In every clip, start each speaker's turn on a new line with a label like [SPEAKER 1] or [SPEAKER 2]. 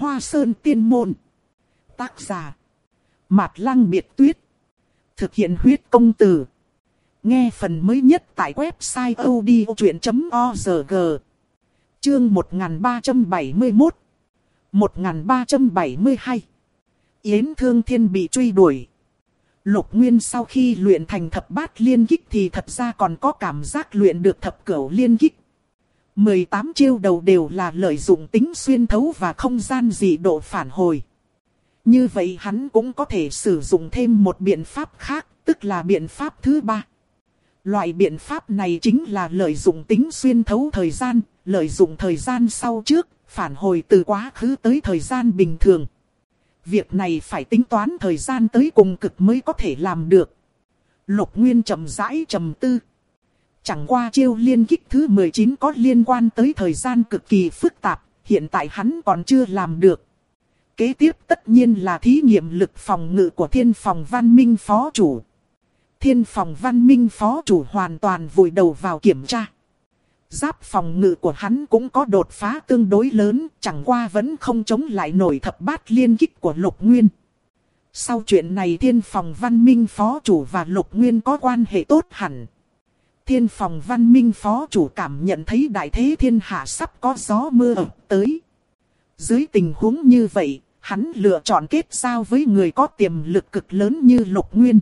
[SPEAKER 1] Hoa Sơn Tiên Môn. Tác giả Mạt Lăng Biệt Tuyết. Thực hiện huyết công từ. Nghe phần mới nhất tại website odchuyện.org. Chương 1371 1372. Yến Thương Thiên bị truy đuổi. Lục Nguyên sau khi luyện thành thập bát liên kích thì thật ra còn có cảm giác luyện được thập cửu liên kích. 18 chiêu đầu đều là lợi dụng tính xuyên thấu và không gian dị độ phản hồi. Như vậy hắn cũng có thể sử dụng thêm một biện pháp khác, tức là biện pháp thứ ba. Loại biện pháp này chính là lợi dụng tính xuyên thấu thời gian, lợi dụng thời gian sau trước, phản hồi từ quá khứ tới thời gian bình thường. Việc này phải tính toán thời gian tới cùng cực mới có thể làm được. Lục Nguyên chậm rãi trầm tư. Chẳng qua chiêu liên kích thứ 19 có liên quan tới thời gian cực kỳ phức tạp, hiện tại hắn còn chưa làm được. Kế tiếp tất nhiên là thí nghiệm lực phòng ngự của Thiên Phòng Văn Minh Phó Chủ. Thiên Phòng Văn Minh Phó Chủ hoàn toàn vùi đầu vào kiểm tra. Giáp phòng ngự của hắn cũng có đột phá tương đối lớn, chẳng qua vẫn không chống lại nổi thập bát liên kích của Lục Nguyên. Sau chuyện này Thiên Phòng Văn Minh Phó Chủ và Lục Nguyên có quan hệ tốt hẳn. Thiên Phòng Văn Minh Phó Chủ cảm nhận thấy đại thế thiên hạ sắp có gió mưa ập tới. Dưới tình huống như vậy, hắn lựa chọn kết giao với người có tiềm lực cực lớn như Lục Nguyên.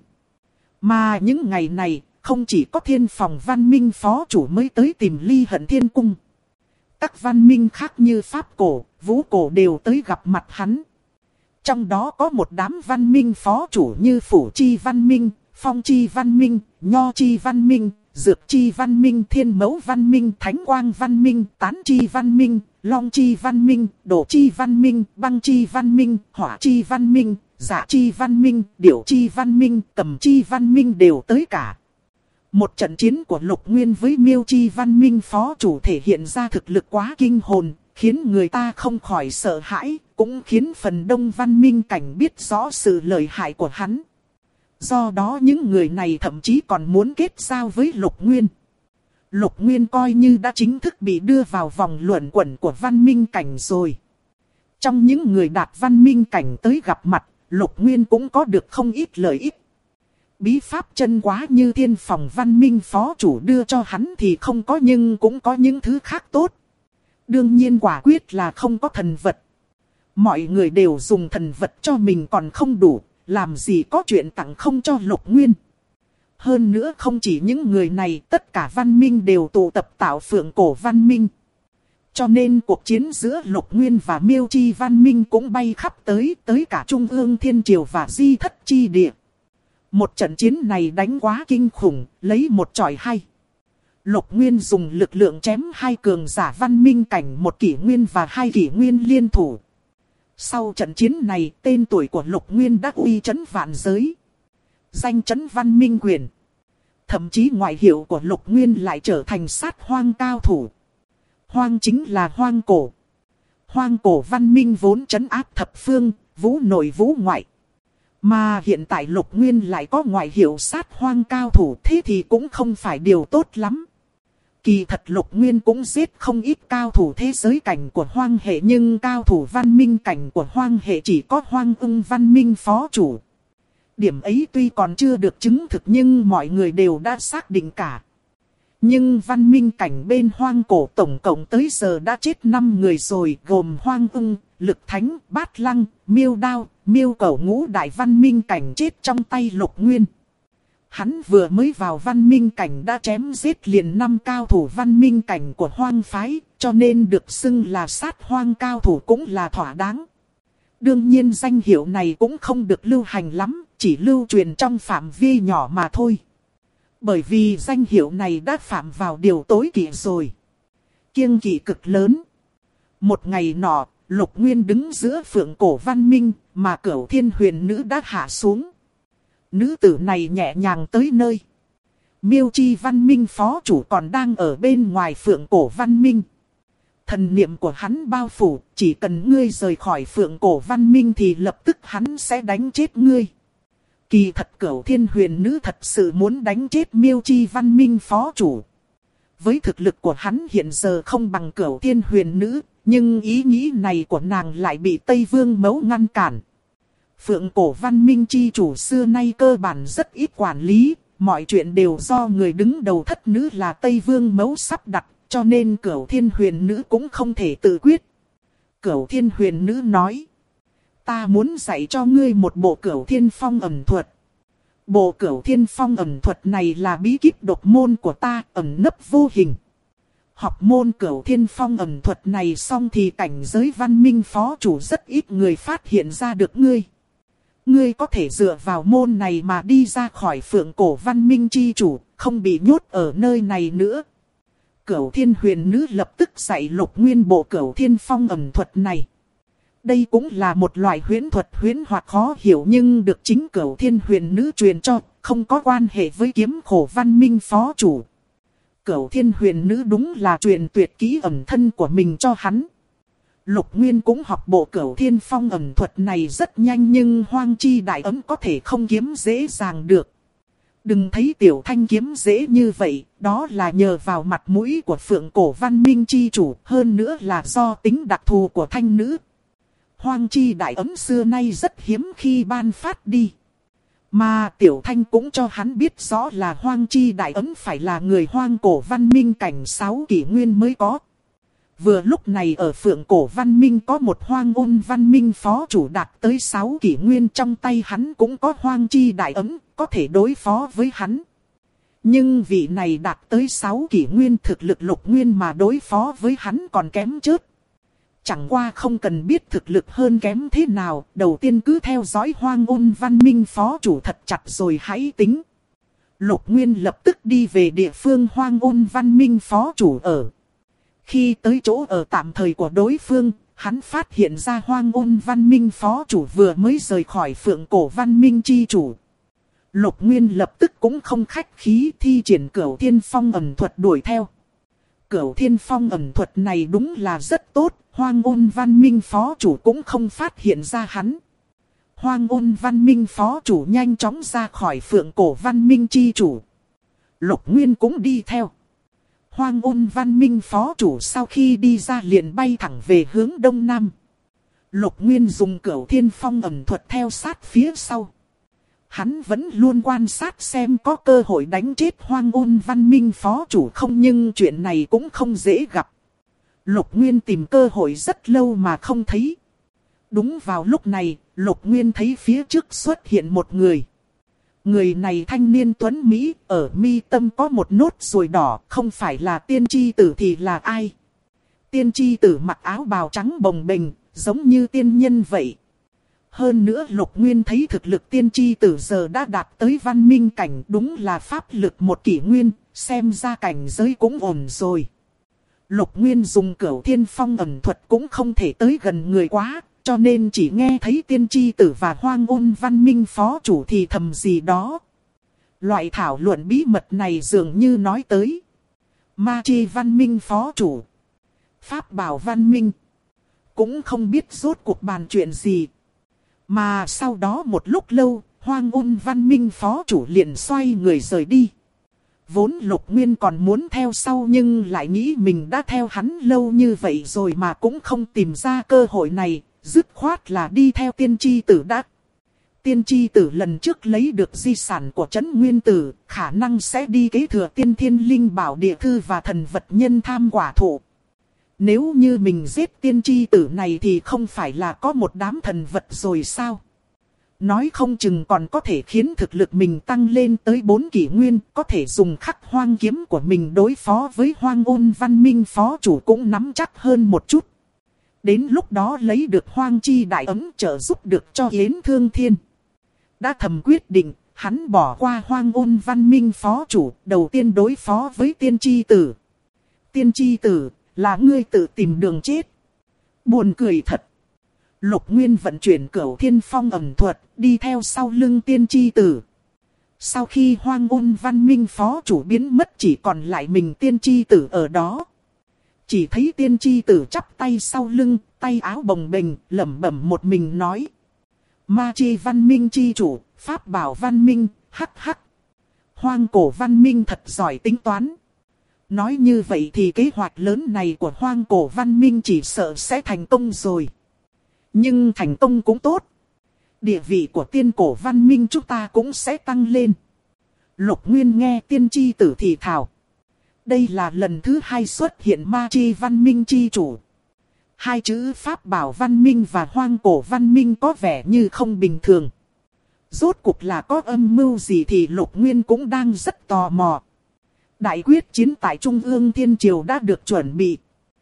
[SPEAKER 1] Mà những ngày này, không chỉ có Thiên Phòng Văn Minh Phó Chủ mới tới tìm Ly Hận Thiên Cung. Các văn minh khác như Pháp Cổ, Vũ Cổ đều tới gặp mặt hắn. Trong đó có một đám văn minh Phó Chủ như Phủ Chi Văn Minh, Phong Chi Văn Minh, Nho Chi Văn Minh, Dược Chi Văn Minh, Thiên Mẫu Văn Minh, Thánh Quang Văn Minh, Tán Chi Văn Minh, Long Chi Văn Minh, Đổ Chi Văn Minh, Băng Chi Văn Minh, Hỏa Chi Văn Minh, Dạ Chi Văn Minh, Điểu Chi Văn Minh, Cầm Chi Văn Minh đều tới cả. Một trận chiến của Lục Nguyên với Miêu Chi Văn Minh Phó Chủ thể hiện ra thực lực quá kinh hồn, khiến người ta không khỏi sợ hãi, cũng khiến phần đông văn minh cảnh biết rõ sự lợi hại của hắn. Do đó những người này thậm chí còn muốn kết giao với Lục Nguyên. Lục Nguyên coi như đã chính thức bị đưa vào vòng luẩn quẩn của văn minh cảnh rồi. Trong những người đạt văn minh cảnh tới gặp mặt, Lục Nguyên cũng có được không ít lợi ích. Bí pháp chân quá như Thiên Phòng Văn Minh Phó Chủ đưa cho hắn thì không có, nhưng cũng có những thứ khác tốt. Đương nhiên quả quyết là không có thần vật. Mọi người đều dùng thần vật cho mình còn không đủ, làm gì có chuyện tặng không cho Lục Nguyên. Hơn nữa không chỉ những người này, tất cả văn minh đều tụ tập tạo Phượng Cổ Văn Minh. Cho nên cuộc chiến giữa Lục Nguyên và Miêu Chi Văn Minh cũng bay khắp tới cả Trung ương Thiên Triều và Di Thất Chi Địa. Một trận chiến này đánh quá kinh khủng, lấy một chọi hay. Lục Nguyên dùng lực lượng chém hai cường giả văn minh cảnh, một kỷ nguyên và hai kỷ nguyên liên thủ. Sau trận chiến này, tên tuổi của Lục Nguyên đã uy chấn vạn giới. Danh chấn văn minh quyền. Thậm chí ngoại hiệu của Lục Nguyên lại trở thành sát hoang cao thủ. Hoang chính là hoang cổ. Hoang cổ văn minh vốn trấn áp thập phương, vũ nội vũ ngoại. Mà hiện tại Lục Nguyên lại có ngoại hiệu sát hoang cao thủ, thế thì cũng không phải điều tốt lắm. Kỳ thật Lục Nguyên cũng giết không ít cao thủ thế giới cảnh của hoang hệ, nhưng cao thủ văn minh cảnh của hoang hệ chỉ có Hoang Ưng Văn Minh Phó Chủ. Điểm ấy tuy còn chưa được chứng thực nhưng mọi người đều đã xác định cả. Nhưng văn minh cảnh bên hoang cổ tổng cộng tới giờ đã chết 5 người rồi, gồm Hoang Ưng, Lực Thánh, Bát Lăng, Miêu Đao, Miêu Cẩu, ngũ đại văn minh cảnh chết trong tay Lục Nguyên. Hắn vừa mới vào văn minh cảnh đã chém giết liền 5 cao thủ văn minh cảnh của hoang phái, cho nên được xưng là sát hoang cao thủ cũng là thỏa đáng. Đương nhiên danh hiệu này cũng không được lưu hành lắm, chỉ lưu truyền trong phạm vi nhỏ mà thôi. Bởi vì danh hiệu này đã phạm vào điều tối kỵ rồi. Kiêng kỵ cực lớn. Một ngày nọ, Lục Nguyên đứng giữa Phượng Cổ Văn Minh, mà Cửu Thiên Huyền Nữ đã hạ xuống. Nữ tử này nhẹ nhàng tới nơi. Miêu Chi Văn Minh Phó Chủ còn đang ở bên ngoài Phượng Cổ Văn Minh. Thần niệm của hắn bao phủ, chỉ cần ngươi rời khỏi Phượng Cổ Văn Minh thì lập tức hắn sẽ đánh chết ngươi. Kỳ thật Cửu Thiên Huyền Nữ thật sự muốn đánh chết Miêu Chi Văn Minh Phó Chủ. Với thực lực của hắn hiện giờ không bằng Cửu Thiên Huyền Nữ, Nhưng ý nghĩ này của nàng lại bị Tây Vương Mẫu ngăn cản. Phượng cổ văn minh chi chủ xưa nay cơ bản rất ít quản lý, mọi chuyện đều do người đứng đầu thất nữ là Tây Vương Mẫu sắp đặt, cho nên Cửu Thiên Huyền Nữ cũng không thể tự quyết. Cửu Thiên Huyền Nữ nói, ta muốn dạy cho ngươi một bộ Cửu Thiên Phong ẩn thuật. Bộ Cửu Thiên Phong ẩn thuật này là bí kíp độc môn của ta, ẩn nấp vô hình. Học môn Cửu Thiên Phong ẩn thuật này xong thì cảnh giới văn minh phó chủ rất ít người phát hiện ra được ngươi. Ngươi có thể dựa vào môn này mà đi ra khỏi phượng cổ văn minh chi chủ, không bị nhốt ở nơi này nữa. Cửu Thiên Huyền Nữ lập tức dạy Lục Nguyên bộ Cửu Thiên Phong ẩn thuật này. Đây cũng là một loại huyễn thuật huyễn hoặc khó hiểu nhưng được chính Cửu Thiên Huyền Nữ truyền cho, không có quan hệ với kiếm khổ văn minh phó chủ. Cửu Thiên Huyền Nữ đúng là truyền tuyệt kỹ ẩn thân của mình cho hắn. Lục Nguyên cũng học bộ Cửu Thiên Phong ẩn thuật này rất nhanh nhưng hoang chi đại ấm có thể không kiếm dễ dàng được. Đừng thấy tiểu thanh kiếm dễ như vậy, đó là nhờ vào mặt mũi của phượng cổ văn minh chi chủ, hơn nữa là do tính đặc thù của thanh nữ. Hoang chi đại ấm xưa nay rất hiếm khi ban phát đi. Mà tiểu thanh cũng cho hắn biết rõ là hoang chi đại ấm phải là người hoang cổ văn minh cảnh 6 kỷ nguyên mới có. Vừa lúc này ở phượng cổ văn minh có một hoang ôn văn minh phó chủ đạt tới 6 kỷ nguyên, trong tay hắn cũng có hoang chi đại ấm, có thể đối phó với hắn. Nhưng vị này đạt tới 6 kỷ nguyên, thực lực Lục Nguyên mà đối phó với hắn còn kém chớt. Chẳng qua không cần biết thực lực hơn kém thế nào, đầu tiên cứ theo dõi hoang ôn văn minh phó chủ thật chặt rồi hãy tính. Lục Nguyên lập tức đi về địa phương hoang ôn văn minh phó chủ ở. Khi tới chỗ ở tạm thời của đối phương, hắn phát hiện ra hoang ôn văn minh phó chủ vừa mới rời khỏi phượng cổ văn minh chi chủ. Lục Nguyên lập tức cũng không khách khí thi triển Cửu Thiên Phong ẩn thuật đuổi theo. Cửu Thiên Phong ẩn thuật này đúng là rất tốt, hoang ôn văn minh phó chủ cũng không phát hiện ra hắn. Hoang ôn văn minh phó chủ nhanh chóng ra khỏi phượng cổ văn minh chi chủ. Lục Nguyên cũng đi theo. Hoang ôn văn minh phó chủ sau khi đi ra liền bay thẳng về hướng đông nam. Lục Nguyên dùng Cửu Thiên Phong ẩn thuật theo sát phía sau. Hắn vẫn luôn quan sát xem có cơ hội đánh chết hoang ôn văn minh phó chủ không, nhưng chuyện này cũng không dễ gặp. Lục Nguyên tìm cơ hội rất lâu mà không thấy. Đúng vào lúc này, Lục Nguyên thấy phía trước xuất hiện một người. Người này thanh niên tuấn Mỹ, ở mi tâm có một nốt ruồi đỏ, không phải là tiên tri tử thì là ai? Tiên tri tử mặc áo bào trắng bồng bềnh, giống như tiên nhân vậy. Hơn nữa Lục Nguyên thấy thực lực tiên tri tử giờ đã đạt tới văn minh cảnh, đúng là pháp lực 1 kỷ nguyên, xem ra cảnh giới cũng ổn rồi. Lục Nguyên dùng Cửu Thiên Phong ẩn thuật cũng không thể tới gần người quá, cho nên chỉ nghe thấy tiên tri tử và hoang ôn văn minh phó chủ thì thầm gì đó. Loại thảo luận bí mật này dường như nói tới ma chi văn minh phó chủ, pháp bảo văn minh, cũng không biết rốt cuộc bàn chuyện gì. Mà sau đó một lúc lâu, hoang ôn văn minh phó chủ liền xoay người rời đi. Vốn Lục Nguyên còn muốn theo sau nhưng lại nghĩ mình đã theo hắn lâu như vậy rồi mà cũng không tìm ra cơ hội này, dứt khoát là đi theo tiên tri tử đã. Tiên tri tử lần trước lấy được di sản của Trấn Nguyên Tử, khả năng sẽ đi kế thừa Tiên Thiên Linh Bảo Địa Thư và thần vật nhân tham quả thụ. Nếu như mình giết tiên tri tử này thì không phải là có một đám thần vật rồi sao? Nói không chừng còn có thể khiến thực lực mình tăng lên tới 4 kỷ nguyên, có thể dùng khắc hoang kiếm của mình đối phó với hoang ôn văn minh phó chủ cũng nắm chắc hơn một chút. Đến lúc đó lấy được hoang chi đại ấm trợ giúp được cho Yến Thương Thiên. Đã thầm quyết định, hắn bỏ qua hoang ôn văn minh phó chủ, đầu tiên đối phó với tiên tri tử. Tiên tri tử, là ngươi tự tìm đường chết. Buồn cười thật. Lục Nguyên vận chuyển Cửu Thiên Phong ẩn thuật, đi theo sau lưng tiên tri tử. Sau khi hoang ôn văn minh phó chủ biến mất chỉ còn lại mình tiên tri tử ở đó. Chỉ thấy tiên tri tử chắp tay sau lưng, tay áo bồng bềnh, lẩm bẩm một mình nói. Ma chi văn minh chi chủ, pháp bảo văn minh, hắc hắc. Hoang cổ văn minh thật giỏi tính toán. Nói như vậy thì kế hoạch lớn này của hoang cổ văn minh chỉ sợ sẽ thành công rồi. Nhưng thành công cũng tốt. Địa vị của tiên cổ văn minh chúng ta cũng sẽ tăng lên. Lục Nguyên nghe tiên tri tử thì thào. Đây là lần thứ 2 xuất hiện ma chi văn minh chi chủ. Hai chữ pháp bảo văn minh và hoang cổ văn minh có vẻ như không bình thường. Rốt cuộc là có âm mưu gì thì Lục Nguyên cũng đang rất tò mò. Đại quyết chiến tại Trung ương Thiên Triều đã được chuẩn bị.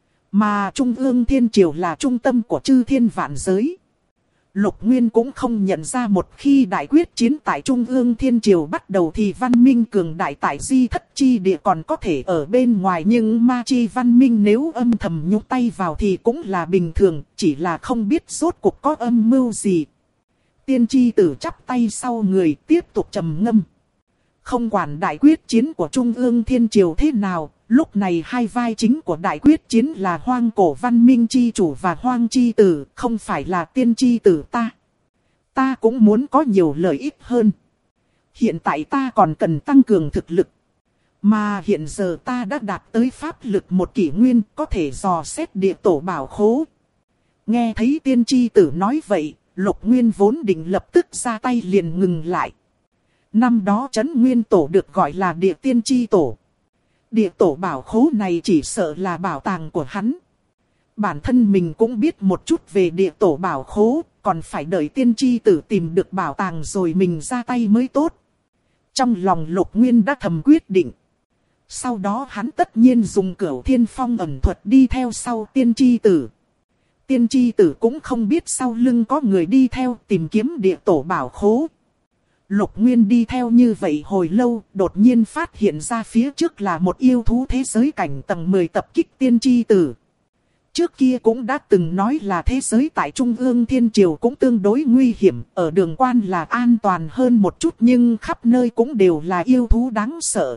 [SPEAKER 1] Mà Trung ương Thiên Triều là trung tâm của chư thiên vạn giới. Lục Nguyên cũng không nhận ra một khi đại quyết chiến tại Trung ương Thiên Triều bắt đầu thì văn minh cường đại tại Di Thất Chi Địa còn có thể ở bên ngoài. Nhưng ma chi văn minh nếu âm thầm nhúng tay vào thì cũng là bình thường, chỉ là không biết rốt cuộc có âm mưu gì. Tiên tri tử chắp tay sau người tiếp tục trầm ngâm. Không quản đại quyết chiến của Trung ương Thiên Triều thế nào, lúc này hai vai chính của đại quyết chiến là hoang cổ văn minh chi chủ và hoang chi tử, không phải là tiên tri tử ta. Ta cũng muốn có nhiều lợi ích hơn. Hiện tại ta còn cần tăng cường thực lực. Mà hiện giờ ta đã đạt tới pháp lực một kỷ nguyên, có thể dò xét địa tổ bảo khố. Nghe thấy tiên tri tử nói vậy, Lục Nguyên vốn định lập tức ra tay liền ngừng lại. Năm đó Trấn Nguyên Tổ được gọi là địa tiên tri tổ. Địa tổ bảo khố này chỉ sợ là bảo tàng của hắn. Bản thân mình cũng biết một chút về địa tổ bảo khố, còn phải đợi tiên tri tử tìm được bảo tàng rồi mình ra tay mới tốt. Trong lòng Lục Nguyên đã thầm quyết định. Sau đó hắn tất nhiên dùng Cửu Thiên Phong ẩn thuật đi theo sau tiên tri tử. Tiên tri tử cũng không biết sau lưng có người đi theo tìm kiếm địa tổ bảo khố. Lục Nguyên đi theo như vậy hồi lâu, đột nhiên phát hiện ra phía trước là một yêu thú thế giới cảnh tầng 10 tập kích tiên tri tử. Trước kia cũng đã từng nói là thế giới tại Trung ương Thiên Triều cũng tương đối nguy hiểm, ở đường quan là an toàn hơn một chút nhưng khắp nơi cũng đều là yêu thú đáng sợ.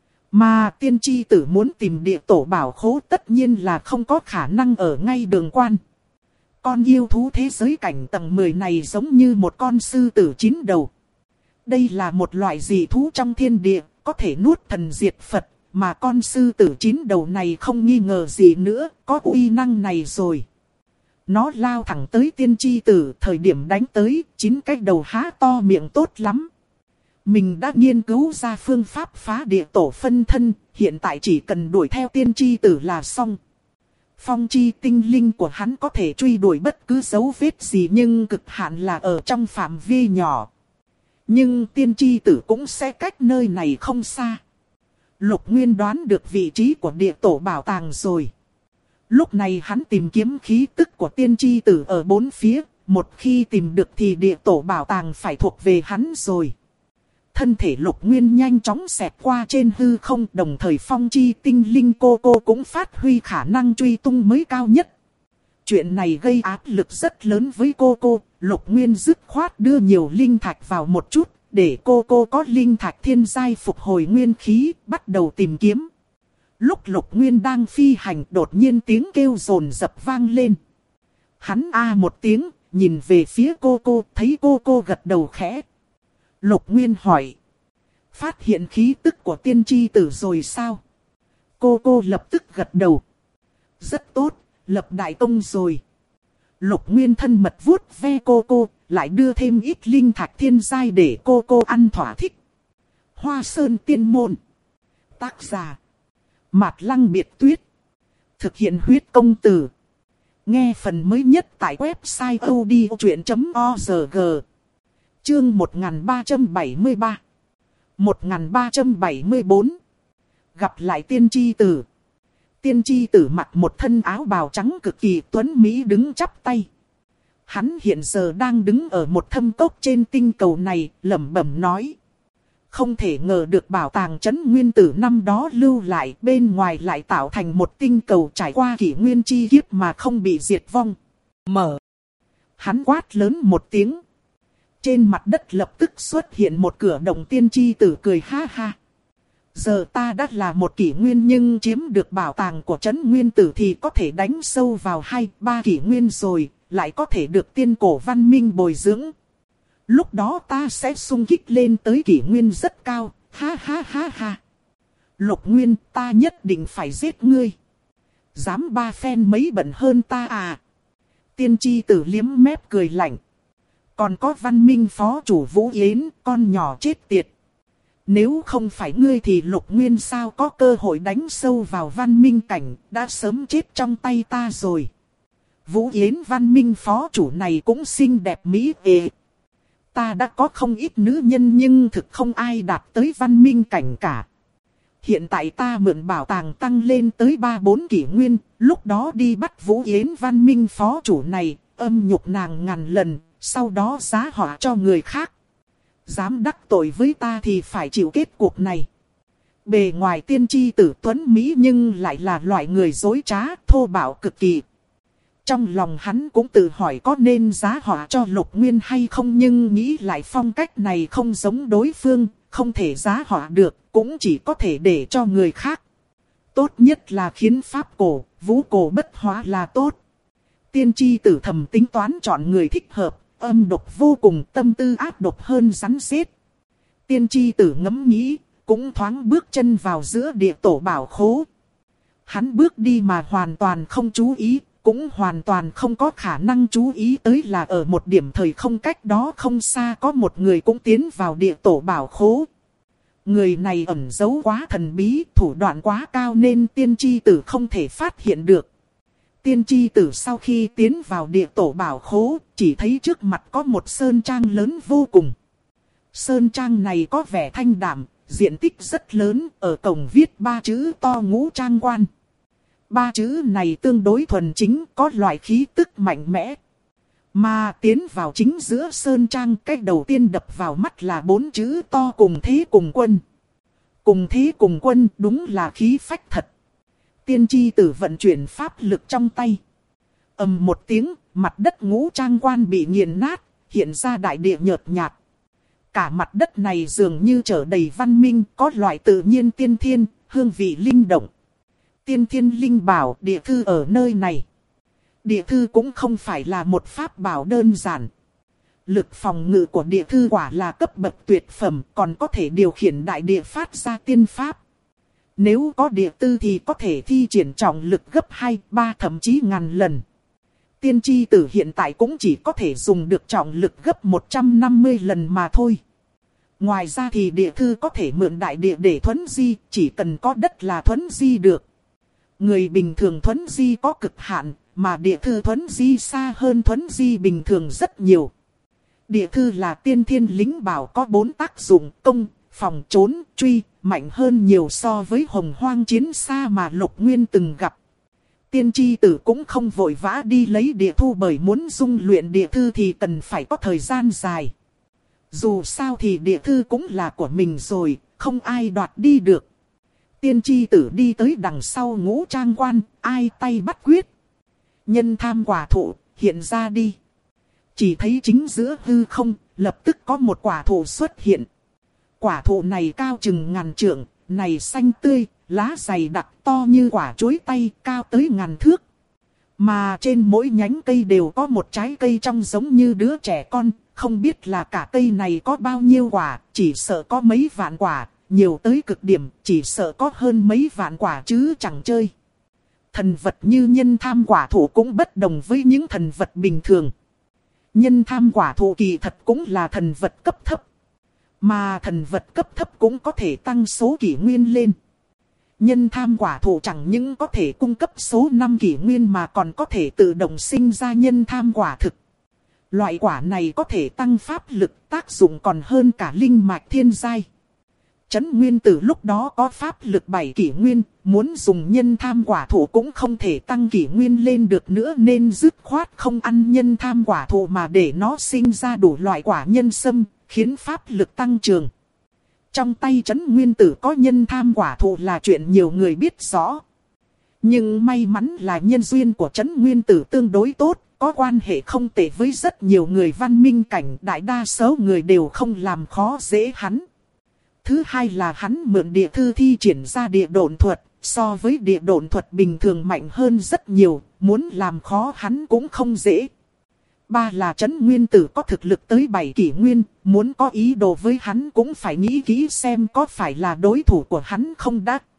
[SPEAKER 1] Mà tiên tri tử muốn tìm địa tổ bảo khố tất nhiên là không có khả năng ở ngay đường quan. Con yêu thú thế giới cảnh tầng 10 này giống như một con sư tử 9 đầu. Đây là một loại dị thú trong thiên địa, có thể nuốt thần diệt Phật, mà con sư tử 9 đầu này không nghi ngờ gì nữa, có uy năng này rồi. Nó lao thẳng tới tiên tri tử, thời điểm đánh tới, 9 cái đầu há to miệng tốt lắm. Mình đã nghiên cứu ra phương pháp phá địa tổ phân thân, hiện tại chỉ cần đuổi theo tiên tri tử là xong. Phong chi tinh linh của hắn có thể truy đuổi bất cứ dấu vết gì nhưng cực hạn là ở trong phạm vi nhỏ. Nhưng tiên tri tử cũng sẽ cách nơi này không xa. Lục Nguyên đoán được vị trí của địa tổ bảo tàng rồi. Lúc này hắn tìm kiếm khí tức của tiên tri tử ở bốn phía. Một khi tìm được thì địa tổ bảo tàng phải thuộc về hắn rồi. Thân thể Lục Nguyên nhanh chóng xẹt qua trên hư không, đồng thời phong chi tinh linh cô cũng phát huy khả năng truy tung mới cao nhất. Chuyện này gây áp lực rất lớn với cô. Lục Nguyên dứt khoát đưa nhiều linh thạch vào một chút, để cô có linh thạch thiên giai phục hồi nguyên khí, bắt đầu tìm kiếm. Lúc Lục Nguyên đang phi hành, đột nhiên tiếng kêu rồn rập vang lên. Hắn một tiếng, nhìn về phía cô, thấy cô gật đầu khẽ. Lục Nguyên hỏi. Phát hiện khí tức của tiên tri tử rồi sao? Cô lập tức gật đầu. Rất tốt, lập đại công rồi. Lục Nguyên thân mật vuốt ve cô, lại đưa thêm ít linh thạch thiên giai để cô ăn thỏa thích. Hoa Sơn Tiên Môn. Tác giả Mạt Lăng Biệt Tuyết. Thực hiện huyết công từ. Nghe phần mới nhất tại website odchuyện.org. Chương 1373 1374. Gặp lại tiên tri tử. Tiên tri tử mặc một thân áo bào trắng cực kỳ tuấn mỹ đứng chắp tay. Hắn hiện giờ đang đứng ở một thâm cốc trên tinh cầu này, lẩm bẩm nói. Không thể ngờ được bảo tàng Trấn Nguyên Tử năm đó lưu lại, bên ngoài lại tạo thành một tinh cầu trải qua kỷ nguyên chi kiếp mà không bị diệt vong. Mở. Hắn quát lớn một tiếng. Trên mặt đất lập tức xuất hiện một cửa động, tiên tri tử cười ha ha. Giờ ta đã là một kỷ nguyên nhưng chiếm được bảo tàng của Trấn Nguyên Tử thì có thể đánh sâu vào 2-3 kỷ nguyên rồi, lại có thể được tiên cổ văn minh bồi dưỡng. Lúc đó ta sẽ xung kích lên tới kỷ nguyên rất cao, ha ha ha ha. Lục Nguyên, ta nhất định phải giết ngươi. Dám ba phen mấy bận hơn ta à? Tiên tri tử liếm mép cười lạnh. Còn có Văn Minh phó chủ Vũ Yến, con nhỏ chết tiệt. Nếu không phải ngươi thì Lục Nguyên sao có cơ hội đánh sâu vào Văn Minh cảnh, đã sớm chết trong tay ta rồi. Vũ Yến Văn Minh phó chủ này cũng xinh đẹp mỹ ệ. Ta đã có không ít nữ nhân nhưng thực không ai đạt tới Văn Minh cảnh cả. Hiện tại ta mượn bảo tàng tăng lên tới 3-4 kỷ nguyên, lúc đó đi bắt Vũ Yến Văn Minh phó chủ này, âm nhục nàng ngàn lần, sau đó giá họa cho người khác. Dám đắc tội với ta thì phải chịu kết cuộc này. Bề ngoài tiên tri tử tuấn Mỹ nhưng lại là loại người dối trá, thô bạo cực kỳ. Trong lòng hắn cũng tự hỏi có nên giá họa cho Lục Nguyên hay không, nhưng nghĩ lại phong cách này không giống đối phương, không thể giá họa được, cũng chỉ có thể để cho người khác. Tốt nhất là khiến pháp cổ, vũ cổ bất hóa là tốt. Tiên tri tử thầm tính toán chọn người thích hợp, âm độc vô cùng, tâm tư ác độc hơn rắn rết. Tiên tri tử ngẫm nghĩ, cũng thoáng bước chân vào giữa địa tổ bảo khố. Hắn bước đi mà hoàn toàn không chú ý, cũng hoàn toàn không có khả năng chú ý tới là ở một điểm thời không cách đó không xa có một người cũng tiến vào địa tổ bảo khố. Người này ẩn giấu quá thần bí, thủ đoạn quá cao nên tiên tri tử không thể phát hiện được. Tiên tri tử sau khi tiến vào địa tổ bảo khố, chỉ thấy trước mặt có một sơn trang lớn vô cùng. Sơn trang này có vẻ thanh đạm, diện tích rất lớn, ở cổng viết 3 chữ to Ngũ Trang Quan. 3 chữ này tương đối thuần chính, có loại khí tức mạnh mẽ. Mà tiến vào chính giữa sơn trang, cách đầu tiên đập vào mắt là 4 chữ to Cùng Thế Cùng Quân. Cùng Thế Cùng Quân đúng là khí phách thật. Tiên tri tử vận chuyển pháp lực trong tay. Ầm một tiếng, mặt đất Ngũ Trang Quan bị nghiền nát, hiện ra đại địa nhợt nhạt. Cả mặt đất này dường như trở đầy văn minh, có loại tự nhiên tiên thiên, hương vị linh động. Tiên thiên linh bảo địa thư ở nơi này. Địa thư cũng không phải là một pháp bảo đơn giản. Lực phòng ngự của địa thư quả là cấp bậc tuyệt phẩm, còn có thể điều khiển đại địa phát ra tiên pháp. Nếu có địa tư thì có thể thi triển trọng lực gấp 2, 3 thậm chí ngàn lần. Tiên tri tử hiện tại cũng chỉ có thể dùng được trọng lực gấp 150 lần mà thôi. Ngoài ra thì địa thư có thể mượn đại địa để thuấn di, chỉ cần có đất là thuấn di được. Người bình thường thuấn di có cực hạn, mà địa thư thuấn di xa hơn thuấn di bình thường rất nhiều. Địa thư là tiên thiên lính bảo có 4 tác dụng: công, phòng, trốn, truy, mạnh hơn nhiều so với hồng hoang chiến xa mà Lục Nguyên từng gặp. Tiên tri tử cũng không vội vã đi lấy địa thư, bởi muốn dung luyện địa thư thì cần phải có thời gian dài. Dù sao thì địa thư cũng là của mình rồi, không ai đoạt đi được. Tiên tri tử đi tới đằng sau Ngũ Trang Quan, ai tay bắt quyết. Nhân tham quả thụ, hiện ra đi. Chỉ thấy chính giữa hư không, lập tức có một quả thụ xuất hiện. Quả thụ này cao chừng ngàn trượng, này xanh tươi, lá dày đặc to như quả chuối tây, cao tới ngàn thước. Mà trên mỗi nhánh cây đều có một trái cây trông giống như đứa trẻ con, không biết là cả cây này có bao nhiêu quả, chỉ sợ có mấy vạn quả, nhiều tới cực điểm, chỉ sợ có hơn mấy vạn quả chứ chẳng chơi. Thần vật như nhân tham quả thụ cũng bất đồng với những thần vật bình thường. Nhân tham quả thụ kỳ thật cũng là thần vật cấp thấp. Mà thần vật cấp thấp cũng có thể tăng số kỷ nguyên lên. Nhân tham quả thụ chẳng những có thể cung cấp số 5 kỷ nguyên mà còn có thể tự động sinh ra nhân tham quả thực. Loại quả này có thể tăng pháp lực, tác dụng còn hơn cả linh mạch thiên giai. Trấn Nguyên Tử lúc đó có pháp lực 7 kỷ nguyên, muốn dùng nhân tham quả thụ cũng không thể tăng kỷ nguyên lên được nữa nên dứt khoát không ăn nhân tham quả thụ mà để nó sinh ra đủ loại quả nhân sâm, khiến pháp lực tăng trưởng. Trong tay Trấn Nguyên Tử có nhân tham quả thụ là chuyện nhiều người biết rõ. Nhưng may mắn là nhân duyên của Trấn Nguyên Tử tương đối tốt, có quan hệ không tệ với rất nhiều người văn minh cảnh, đại đa số người đều không làm khó dễ hắn. Thứ hai là hắn mượn địa thư thi triển ra địa độn thuật, so với địa độn thuật bình thường mạnh hơn rất nhiều, muốn làm khó hắn cũng không dễ. Ba là Trấn Nguyên Tử có thực lực tới 7 kỷ nguyên, muốn có ý đồ với hắn cũng phải nghĩ kỹ xem có phải là đối thủ của hắn không đã.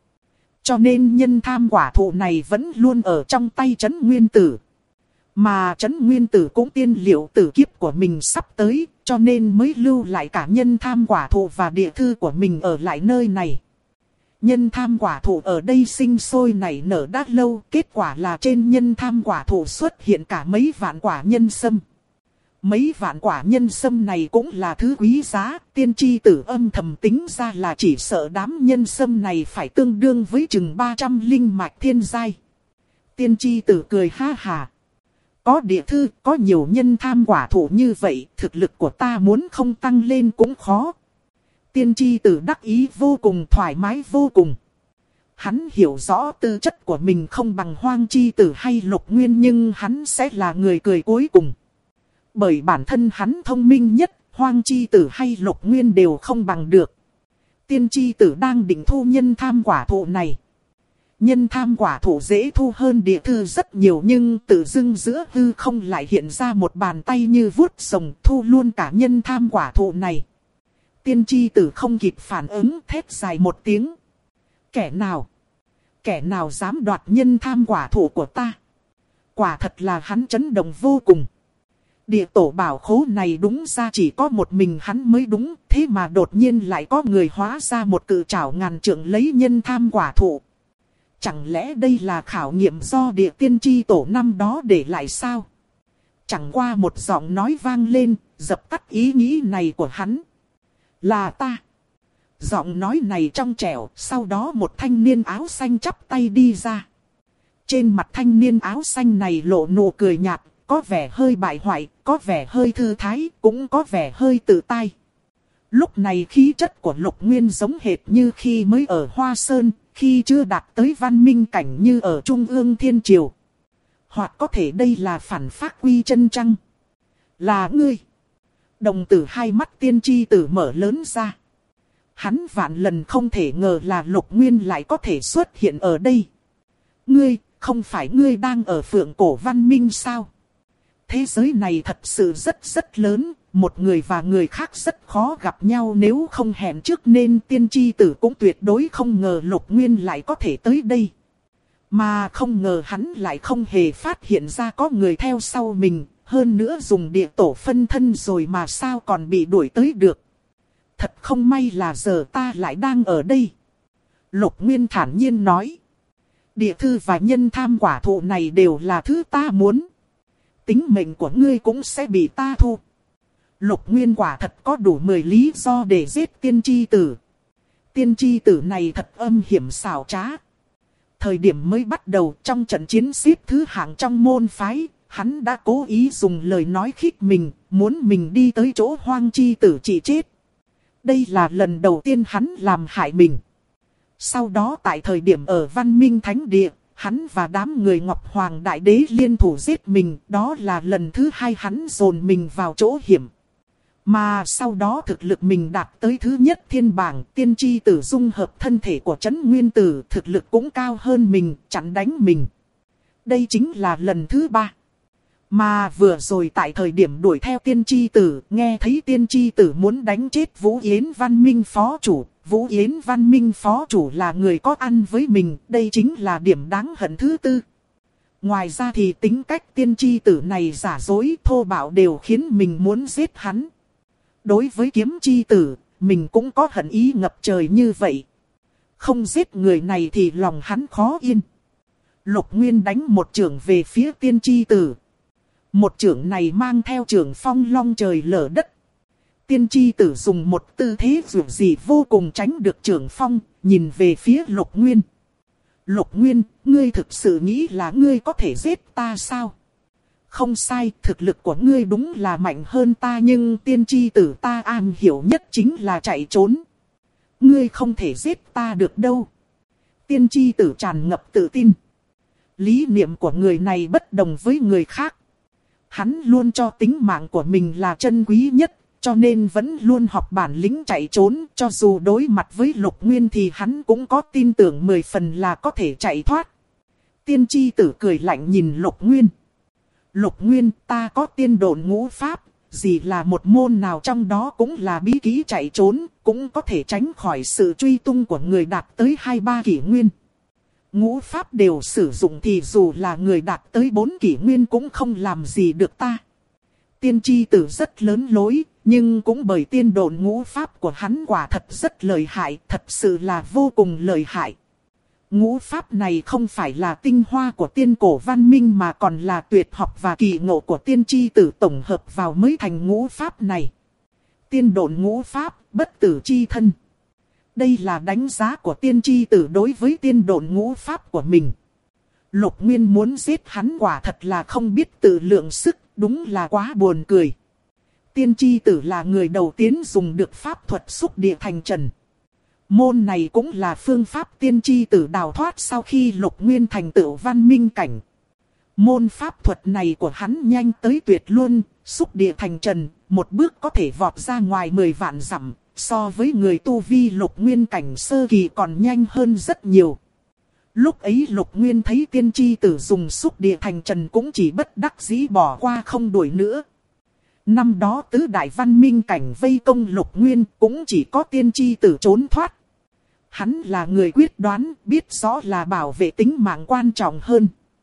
[SPEAKER 1] Cho nên nhân tham quả thụ này vẫn luôn ở trong tay Trấn Nguyên Tử. Mà Trấn Nguyên Tử cũng tiên liệu tử kiếp của mình sắp tới, cho nên mới lưu lại cả nhân tham quả thụ và địa thư của mình ở lại nơi này. Nhân tham quả thụ ở đây sinh sôi nảy nở đã lâu, kết quả là trên nhân tham quả thụ xuất hiện cả mấy vạn quả nhân sâm. Mấy vạn quả nhân sâm này cũng là thứ quý giá, tiên tri tử âm thầm tính ra là chỉ sợ đám nhân sâm này phải tương đương với chừng 300 linh mạch thiên giai. Tiên tri tử cười ha hà. Có địa thư, có nhiều nhân tham quả thụ như vậy, thực lực của ta muốn không tăng lên cũng khó. Tiên tri tử đắc ý vô cùng, thoải mái vô cùng. Hắn hiểu rõ tư chất của mình không bằng Hoang Chi Tử hay Lục Nguyên, nhưng hắn sẽ là người cười cuối cùng. Bởi bản thân hắn thông minh nhất, Hoang Chi Tử hay Lục Nguyên đều không bằng được. Tiên tri tử đang định thu nhân tham quả thụ này. Nhân tham quả thụ dễ thu hơn địa thư rất nhiều, nhưng tự dưng giữa hư không lại hiện ra một bàn tay như vuốt rồng thu luôn cả nhân tham quả thụ này. Tiên tri tử không kịp phản ứng, thét dài một tiếng. Kẻ nào dám đoạt nhân tham quả thụ của ta? Quả thật là hắn chấn động vô cùng. Địa tổ bảo khố này đúng ra chỉ có một mình hắn mới đúng, thế mà đột nhiên lại có người hóa ra một cự trảo ngàn trượng lấy nhân tham quả thụ. Chẳng lẽ đây là khảo nghiệm do địa tiên tri tổ năm đó để lại sao? Chẳng qua một giọng nói vang lên, dập tắt ý nghĩ này của hắn. Là ta. Giọng nói này trong trẻo, sau đó một thanh niên áo xanh chắp tay đi ra. Trên mặt thanh niên áo xanh này lộ nụ cười nhạt, có vẻ hơi bại hoại, có vẻ hơi thư thái, cũng có vẻ hơi tự tai. Lúc này khí chất của Lục Nguyên giống hệt như khi mới ở Hoa Sơn, khi chưa đạt tới văn minh cảnh như ở Trung ương Thiên Triều. Hoặc có thể đây là phản phác quy chân chăng? Là ngươi. Đồng tử hai mắt tiên tri tử mở lớn ra. Hắn vạn lần không thể ngờ là Lục Nguyên lại có thể xuất hiện ở đây. Ngươi, không phải ngươi đang ở Phượng Cổ Văn Minh sao? Thế giới này thật sự rất lớn, một người và người khác rất khó gặp nhau nếu không hẹn trước, nên tiên tri tử cũng tuyệt đối không ngờ Lục Nguyên lại có thể tới đây. Mà không ngờ hắn lại không hề phát hiện ra có người theo sau mình, hơn nữa dùng địa tổ phân thân rồi mà sao còn bị đuổi tới được. Thật không may là giờ ta lại đang ở đây. Lục Nguyên thản nhiên nói. Địa thư và nhân tham quả thụ này đều là thứ ta muốn. Tính mệnh của ngươi cũng sẽ bị ta thu. Lục Nguyên quả thật có đủ 10 lý do để giết tiên tri tử. Tiên tri tử này thật âm hiểm xảo trá. Thời điểm mới bắt đầu trong trận chiến xếp thứ hạng trong môn phái, hắn đã cố ý dùng lời nói khích mình, muốn mình đi tới chỗ Hoang Chi Tử trị chết. Đây là lần đầu tiên hắn làm hại mình. Sau đó tại thời điểm ở Văn Minh Thánh Địa, hắn và đám người Ngọc Hoàng Đại Đế liên thủ giết mình, đó là lần thứ hai hắn dồn mình vào chỗ hiểm. Mà sau đó thực lực mình đạt tới thứ nhất thiên bảng, tiên tri tử dung hợp thân thể của Trấn Nguyên Tử, thực lực cũng cao hơn mình, chặn đánh mình. Đây chính là lần thứ ba. Mà vừa rồi tại thời điểm đuổi theo tiên tri tử, nghe thấy tiên tri tử muốn đánh chết Vũ Yến Văn Minh phó chủ. Vũ Yến Văn Minh phó chủ là người có ăn với mình, đây chính là điểm đáng hận thứ tư. Ngoài ra thì tính cách tiên tri tử này giả dối thô bạo đều khiến mình muốn giết hắn. Đối với kiếm chi tử, mình cũng có hận ý ngập trời như vậy. Không giết người này thì lòng hắn khó yên. Lục Nguyên đánh một chưởng về phía tiên tri tử. Một chưởng này mang theo chưởng phong long trời lở đất. Tiên tri tử dùng một tư thế dù gì vô cùng tránh được chưởng phong, nhìn về phía Lục Nguyên. Lục Nguyên, ngươi thực sự nghĩ là ngươi có thể giết ta sao? Không sai, thực lực của ngươi đúng là mạnh hơn ta, nhưng tiên tri tử ta am hiểu nhất chính là chạy trốn. Ngươi không thể giết ta được đâu. Tiên tri tử tràn ngập tự tin. Lý niệm của người này bất đồng với người khác. Hắn luôn cho tính mạng của mình là chân quý nhất, cho nên vẫn luôn học bản lĩnh chạy trốn. Cho dù đối mặt với Lục Nguyên thì hắn cũng có tin tưởng 10 phần là có thể chạy thoát. Tiên tri tử cười lạnh nhìn Lục Nguyên. Lục Nguyên, ta có tiên độn ngũ pháp, gì là một môn nào trong đó cũng là bí kỹ chạy trốn, cũng có thể tránh khỏi sự truy tung của người đạt tới 2-3 kỷ nguyên. ngũ pháp đều sử dụng thì dù là người đạt tới 4 kỷ nguyên cũng không làm gì được ta. Tiên tri tử rất lớn lối, nhưng cũng bởi tiên độn ngũ pháp của hắn quả thật rất lợi hại, thật sự là vô cùng lợi hại. Ngũ pháp này không phải là tinh hoa của tiên cổ văn minh mà còn là tuyệt học và kỳ ngộ của tiên tri tử tổng hợp vào mới thành ngũ pháp này. Tiên độn ngũ pháp, bất tử chi thân. Đây là đánh giá của tiên tri tử đối với tiên độn ngũ pháp của mình. Lục Nguyên muốn giết hắn quả thật là không biết tự lượng sức, đúng là quá buồn cười. Tiên tri tử là người đầu tiên dùng được pháp thuật xúc địa thành trần. Môn này cũng là phương pháp tiên tri tử đào thoát sau khi Lục Nguyên thành tựu văn minh cảnh. Môn pháp thuật này của hắn nhanh tới tuyệt luôn, xúc địa thành trần, một bước có thể vọt ra ngoài 10 vạn dặm, so với người tu vi Lục Nguyên cảnh sơ kỳ còn nhanh hơn rất nhiều. Lúc ấy Lục Nguyên thấy tiên tri tử dùng xúc địa thành trần cũng chỉ bất đắc dĩ bỏ qua không đuổi nữa. Năm đó tứ đại văn minh cảnh vây công Lục Nguyên cũng chỉ có tiên tri tử trốn thoát. Hắn là người quyết đoán, biết rõ là bảo vệ tính mạng quan trọng hơn.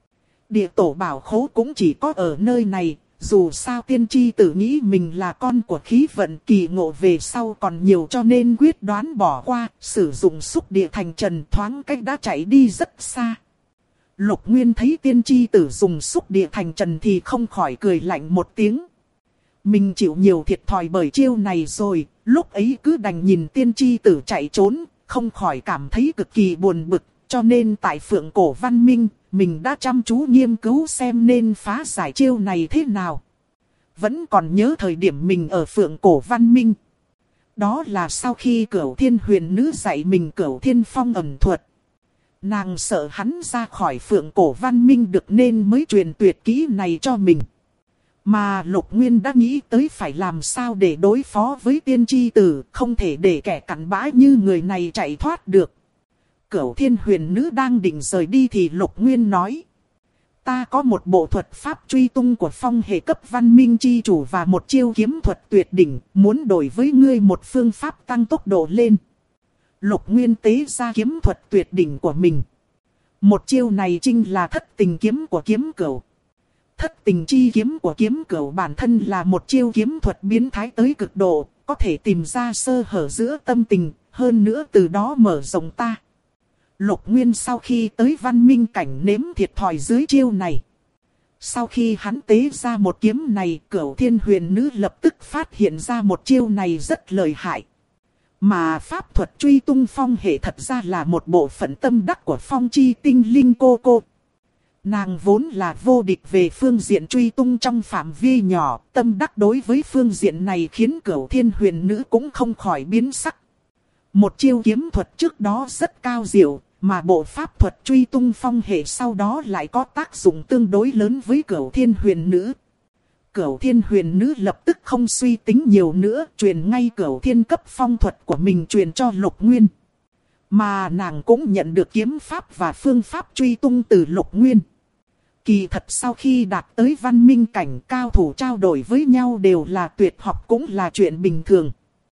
[SPEAKER 1] Địa tổ bảo khố cũng chỉ có ở nơi này, dù sao tiên tri tử nghĩ mình là con của khí vận kỳ ngộ về sau còn nhiều cho nên quyết đoán bỏ qua, sử dụng xúc địa thành trần thoáng cách đã chạy đi rất xa. Lục Nguyên thấy tiên tri tử dùng xúc địa thành trần thì không khỏi cười lạnh một tiếng. Mình chịu nhiều thiệt thòi bởi chiêu này rồi, lúc ấy cứ đành nhìn tiên tri tử chạy trốn, không khỏi cảm thấy cực kỳ buồn bực, cho nên tại Phượng Cổ Văn Minh, mình đã chăm chú nghiên cứu xem nên phá giải chiêu này thế nào. Vẫn còn nhớ thời điểm mình ở Phượng Cổ Văn Minh. Đó là sau khi Cửu Thiên Huyền Nữ dạy mình Cửu Thiên Phong ẩn thuật. Nàng sợ hắn ra khỏi Phượng Cổ Văn Minh được nên mới truyền tuyệt kỹ này cho mình. Mà Lục Nguyên đã nghĩ tới phải làm sao để đối phó với tiên tri tử, không thể để kẻ cặn bã như người này chạy thoát được. Cửu Thiên Huyền Nữ đang định rời đi thì Lục Nguyên nói. Ta có một bộ thuật pháp truy tung của phong hệ cấp văn minh chi chủ và một chiêu kiếm thuật tuyệt đỉnh, muốn đổi với ngươi một phương pháp tăng tốc độ lên. Lục Nguyên tế ra kiếm thuật tuyệt đỉnh của mình. Một chiêu này chính là thất tình kiếm của kiếm cửu. Thất tình chi kiếm của kiếm cửu bản thân là một chiêu kiếm thuật biến thái tới cực độ, có thể tìm ra sơ hở giữa tâm tình, hơn nữa từ đó mở rộng ta. Lục Nguyên sau khi tới văn minh cảnh nếm thiệt thòi dưới chiêu này. Sau khi hắn tế ra một kiếm này, Cửu Thiên Huyền Nữ lập tức phát hiện ra một chiêu này rất lợi hại. Mà pháp thuật truy tung phong hệ thật ra là một bộ phận tâm đắc của phong chi tinh linh cô. Nàng vốn là vô địch về phương diện truy tung trong phạm vi nhỏ, tâm đắc đối với phương diện này khiến Cửu Thiên Huyền Nữ cũng không khỏi biến sắc. Một chiêu kiếm thuật trước đó rất cao diệu, mà bộ pháp thuật truy tung phong hệ sau đó lại có tác dụng tương đối lớn với Cửu Thiên Huyền Nữ. Cửu Thiên Huyền Nữ lập tức không suy tính nhiều nữa, truyền ngay Cửu Thiên cấp phong thuật của mình truyền cho Lục Nguyên. Mà nàng cũng nhận được kiếm pháp và phương pháp truy tung từ Lục Nguyên. Kỳ thật sau khi đạt tới văn minh cảnh, cao thủ trao đổi với nhau đều là tuyệt học cũng là chuyện bình thường.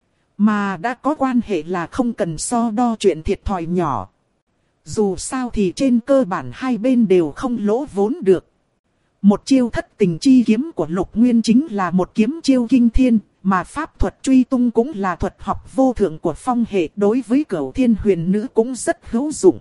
[SPEAKER 1] Mà đã có quan hệ là không cần so đo chuyện thiệt thòi nhỏ. Dù sao thì trên cơ bản hai bên đều không lỗ vốn được. Một chiêu thất tình chi kiếm của Lục Nguyên chính là một kiếm chiêu kinh thiên, mà pháp thuật truy tung cũng là thuật học vô thượng của phong hệ, đối với Cửu Thiên Huyền Nữ cũng rất hữu dụng.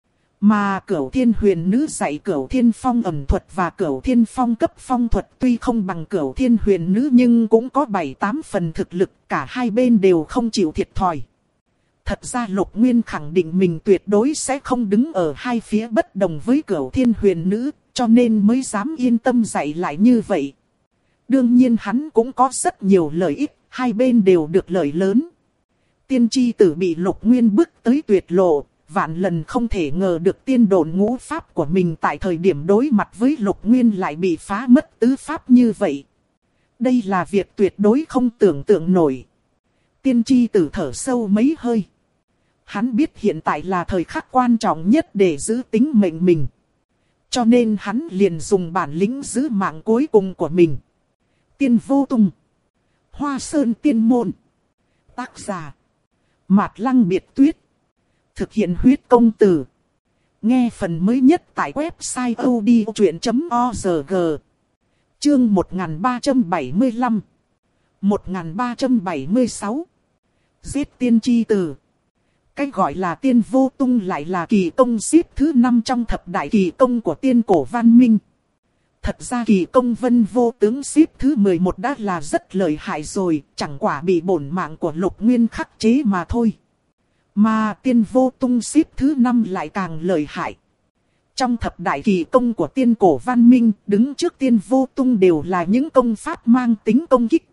[SPEAKER 1] Mà Cửu Thiên Huyền Nữ dạy Cửu Thiên Phong ẩn thuật và Cửu Thiên Phong cấp phong thuật tuy không bằng Cửu Thiên Huyền Nữ nhưng cũng có 7-8 phần thực lực, cả hai bên đều không chịu thiệt thòi. Thật ra Lục Nguyên khẳng định mình tuyệt đối sẽ không đứng ở hai phía bất đồng với Cửu Thiên Huyền Nữ, cho nên mới dám yên tâm dạy lại như vậy. Đương nhiên hắn cũng có rất nhiều lợi ích, hai bên đều được lợi lớn. Tiên tri tử bị Lục Nguyên bước tới tuyệt lộ, vạn lần không thể ngờ được tiên độn ngũ pháp của mình tại thời điểm đối mặt với Lục Nguyên lại bị phá mất tứ pháp như vậy. Đây là việc tuyệt đối không tưởng tượng nổi. Tiên tri tử thở sâu mấy hơi. Hắn biết hiện tại là thời khắc quan trọng nhất để giữ tính mệnh mình. Cho nên hắn liền dùng bản lĩnh giữ mạng cuối cùng của mình. Tiên Vô Tung. Hoa Sơn Tiên Môn. Tác giả: Mạt Lăng Biệt Tuyết. Thực hiện huyết công từ. Nghe phần mới nhất tại website odchuyện.org. Chương 1375 1376 Giết tiên tri tử. Cái gọi là Tiên Vô Tung lại là kỳ công xếp thứ 5 trong thập đại kỳ công của tiên cổ văn minh. Thật ra kỳ công Vân Vô Tướng xếp thứ 11 đã là rất lợi hại rồi, chẳng qua bị bổn mạng của Lục Nguyên khắc chế mà thôi. Mà Tiên Vô Tung xếp thứ 5 lại càng lợi hại. Trong thập đại kỳ công của tiên cổ văn minh, đứng trước Tiên Vô Tung đều là những công pháp mang tính công kích.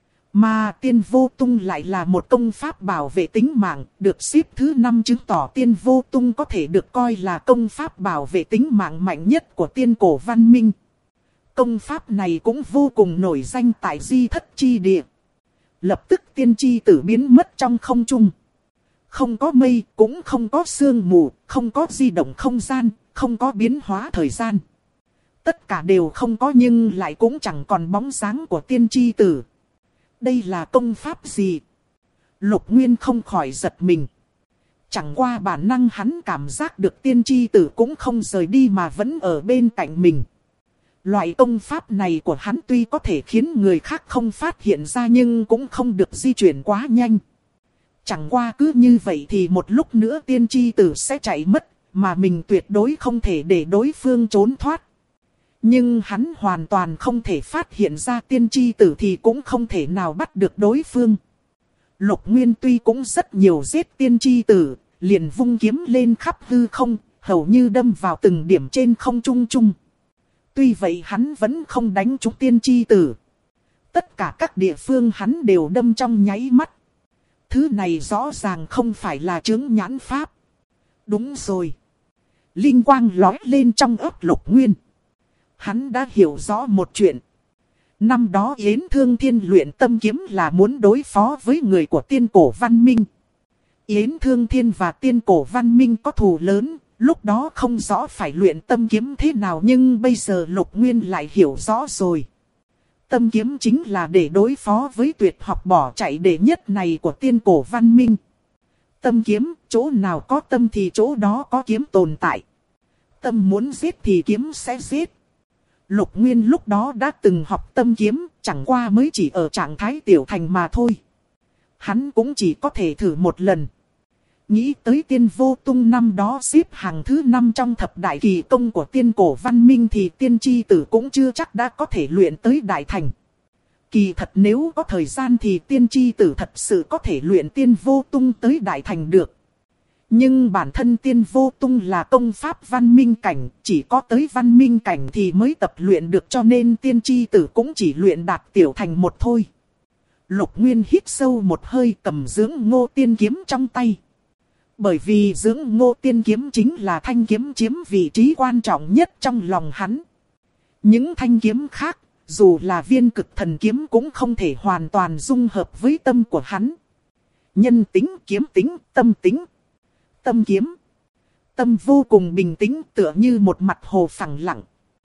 [SPEAKER 1] Mà Tiên Vô Tung lại là một công pháp bảo vệ tính mạng, được xếp thứ 5 chứng tỏ Tiên Vô Tung có thể được coi là công pháp bảo vệ tính mạng mạnh nhất của tiên cổ văn minh. Công pháp này cũng vô cùng nổi danh tại Di Thất Chi Địa. Lập tức tiên tri tử biến mất trong không trung. Không có mây, cũng không có sương mù, không có di động không gian, không có biến hóa thời gian. Tất cả đều không có nhưng lại cũng chẳng còn bóng dáng của tiên tri tử. Đây là công pháp gì? Lục Nguyên không khỏi giật mình. Chẳng qua bản năng hắn cảm giác được tiên tri tử cũng không rời đi mà vẫn ở bên cạnh mình. Loại công pháp này của hắn tuy có thể khiến người khác không phát hiện ra nhưng cũng không được di chuyển quá nhanh. Chẳng qua cứ như vậy thì một lúc nữa tiên tri tử sẽ chạy mất, mà mình tuyệt đối không thể để đối phương trốn thoát. Nhưng hắn hoàn toàn không thể phát hiện ra tiên tri tử thì cũng không thể nào bắt được đối phương. Lục Nguyên tuy cũng rất nhiều giết tiên tri tử, liền vung kiếm lên khắp hư không, hầu như đâm vào từng điểm trên không trung trung. Tuy vậy hắn vẫn không đánh trúng tiên tri tử. Tất cả các địa phương hắn đều đâm trong nháy mắt. Thứ này rõ ràng không phải là chướng nhãn pháp. Đúng rồi. Linh quang lói lên trong óc Lục Nguyên. Hắn đã hiểu rõ một chuyện. Năm đó Yến Thương Thiên luyện tâm kiếm là muốn đối phó với người của tiên cổ văn minh. Yến Thương Thiên và tiên cổ văn minh có thù lớn. Lúc đó không rõ phải luyện tâm kiếm thế nào nhưng bây giờ Lục Nguyên lại hiểu rõ rồi. Tâm kiếm chính là để đối phó với tuyệt học bỏ chạy đệ nhất này của tiên cổ văn minh. Tâm kiếm, chỗ nào có tâm thì chỗ đó có kiếm tồn tại. Tâm muốn giết thì kiếm sẽ giết. Lục Nguyên lúc đó đã từng học tâm kiếm, chẳng qua mới chỉ ở trạng thái tiểu thành mà thôi. Hắn cũng chỉ có thể thử một lần. Nghĩ tới Tiên Vô Tung năm đó xếp hàng thứ 5 trong thập đại kỳ công của tiên cổ văn minh thì tiên tri tử cũng chưa chắc đã có thể luyện tới đại thành. Kỳ thật nếu có thời gian thì tiên tri tử thật sự có thể luyện Tiên Vô Tung tới đại thành được. Nhưng bản thân Tiên Vô Tung là công pháp văn minh cảnh, chỉ có tới văn minh cảnh thì mới tập luyện được cho nên tiên tri tử cũng chỉ luyện đạt tiểu thành một thôi. Lục Nguyên hít sâu một hơi cầm dưỡng ngô tiên kiếm trong tay. Bởi vì dưỡng ngô tiên kiếm chính là thanh kiếm chiếm vị trí quan trọng nhất trong lòng hắn. Những thanh kiếm khác, dù là viên cực thần kiếm cũng không thể hoàn toàn dung hợp với tâm của hắn. Nhân tính, kiếm tính, tâm tính. Tâm kiếm. Tâm vô cùng bình tĩnh tựa như một mặt hồ phẳng lặng.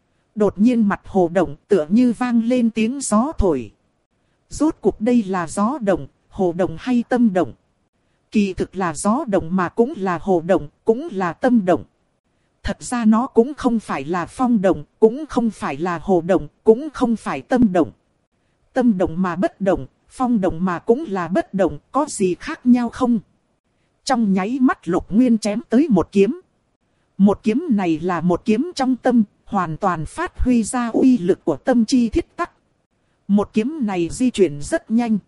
[SPEAKER 1] Đột nhiên mặt hồ động tựa như vang lên tiếng gió thổi. Rốt cuộc đây là gió động, hồ động hay tâm động? Kỳ thực là gió động mà cũng là hồ động, cũng là tâm động. Thật ra nó cũng không phải là phong động, cũng không phải là hồ động, cũng không phải tâm động. Tâm động mà bất động, phong động mà cũng là bất động, có gì khác nhau không? Trong nháy mắt Lục Nguyên chém tới một kiếm. Một kiếm này là một kiếm trong tâm, hoàn toàn phát huy ra uy lực của tâm chi thiết tắc. Một kiếm này di chuyển rất nhanh.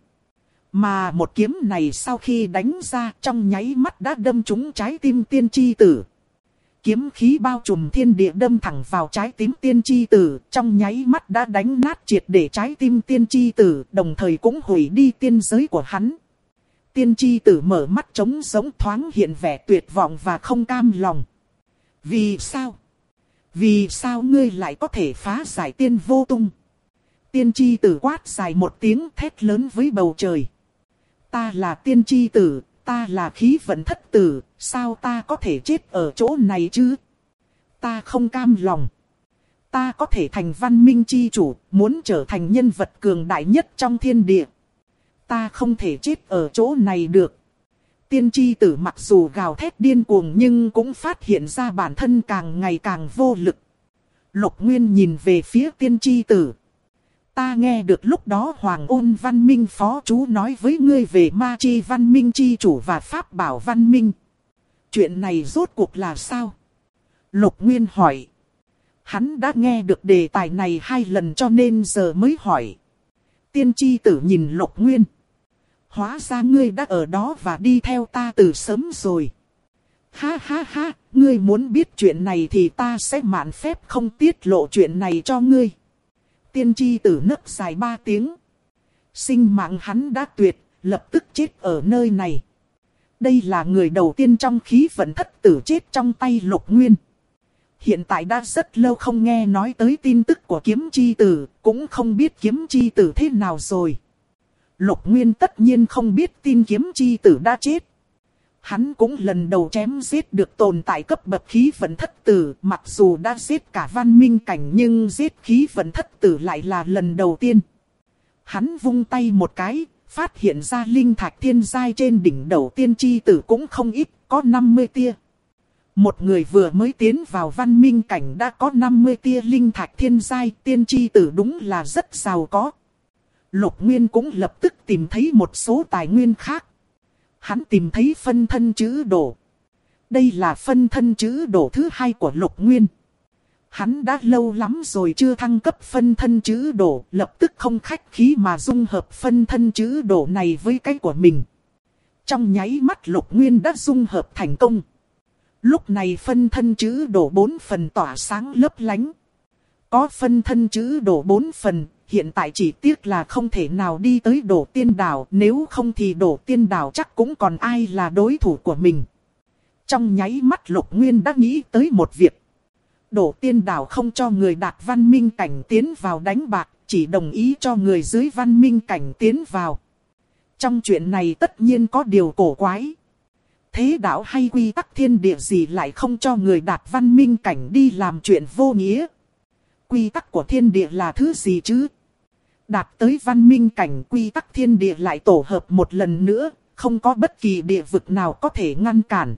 [SPEAKER 1] Mà một kiếm này sau khi đánh ra trong nháy mắt đã đâm trúng trái tim tiên tri tử. Kiếm khí bao trùm thiên địa đâm thẳng vào trái tim tiên tri tử, trong nháy mắt đã đánh nát triệt để trái tim tiên tri tử, đồng thời cũng hủy đi tiên giới của hắn. Tiên tri tử mở mắt trống giống thoáng hiện vẻ tuyệt vọng và không cam lòng. Vì sao? Vì sao ngươi lại có thể phá giải Tiên Vô Tung? Tiên tri tử quát dài một tiếng thét lớn với bầu trời. Ta là tiên tri tử, ta là khí vận thất tử, sao ta có thể chết ở chỗ này chứ? Ta không cam lòng. Ta có thể thành văn minh chi chủ, muốn trở thành nhân vật cường đại nhất trong thiên địa. Ta không thể chết ở chỗ này được. Tiên tri tử mặc dù gào thét điên cuồng nhưng cũng phát hiện ra bản thân càng ngày càng vô lực. Lục Nguyên nhìn về phía tiên tri tử. Ta nghe được lúc đó Hoàng Ôn Văn Minh phó chú nói với ngươi về ma chi văn minh chi chủ và pháp bảo văn minh. Chuyện này rốt cuộc là sao? Lục Nguyên hỏi. Hắn đã nghe được đề tài này 2 lần cho nên giờ mới hỏi. Tiên tri tử nhìn Lục Nguyên. Hóa ra ngươi đã ở đó và đi theo ta từ sớm rồi. Ha ha ha, ngươi muốn biết chuyện này thì ta sẽ mạn phép không tiết lộ chuyện này cho ngươi. Tiên tri tử nấc dài 3 tiếng. Sinh mạng hắn đã tuyệt, lập tức chết ở nơi này. Đây là người đầu tiên trong khí vận thất tử chết trong tay Lục Nguyên. Hiện tại đã rất lâu không nghe nói tới tin tức của kiếm chi tử, cũng không biết kiếm chi tử thế nào rồi. Lục Nguyên tất nhiên không biết tin kiếm chi tử đã chết. Hắn cũng lần đầu chém giết được tồn tại cấp bậc khí vận thất tử, mặc dù đã giết cả văn minh cảnh nhưng giết khí vận thất tử lại là lần đầu tiên. Hắn vung tay một cái, phát hiện ra linh thạch thiên giai trên đỉnh đầu tiên tri tử cũng không ít, có 50 tia. Một người vừa mới tiến vào văn minh cảnh đã có 50 tia linh thạch thiên giai, tiên tri tử đúng là rất giàu có. Lục Nguyên cũng lập tức tìm thấy một số tài nguyên khác. Hắn tìm thấy phân thân chữ đồ. Đây là phân thân chữ đồ thứ 2 của Lục Nguyên. Hắn đã lâu lắm rồi chưa thăng cấp phân thân chữ đồ, lập tức không khách khí mà dung hợp phân thân chữ đồ này với cái của mình. Trong nháy mắt Lục Nguyên đã dung hợp thành công. Lúc này phân thân chữ đồ 4 phần tỏa sáng lấp lánh. Có phân thân chữ đồ 4 phần, hiện tại chỉ tiếc là không thể nào đi tới Đổ Tiên Đảo, nếu không thì Đổ Tiên Đảo chắc cũng còn ai là đối thủ của mình. Trong nháy mắt Lục Nguyên đã nghĩ tới một việc. Đổ Tiên Đảo không cho người đạt văn minh cảnh tiến vào đánh bạc, chỉ đồng ý cho người dưới văn minh cảnh tiến vào. Trong chuyện này tất nhiên có điều cổ quái. Thế đạo hay quy tắc thiên địa gì lại không cho người đạt văn minh cảnh đi làm chuyện vô nghĩa? Quy tắc của thiên địa là thứ gì chứ? Đạt tới văn minh cảnh quy tắc thiên địa lại tổ hợp một lần nữa, không có bất kỳ địa vực nào có thể ngăn cản.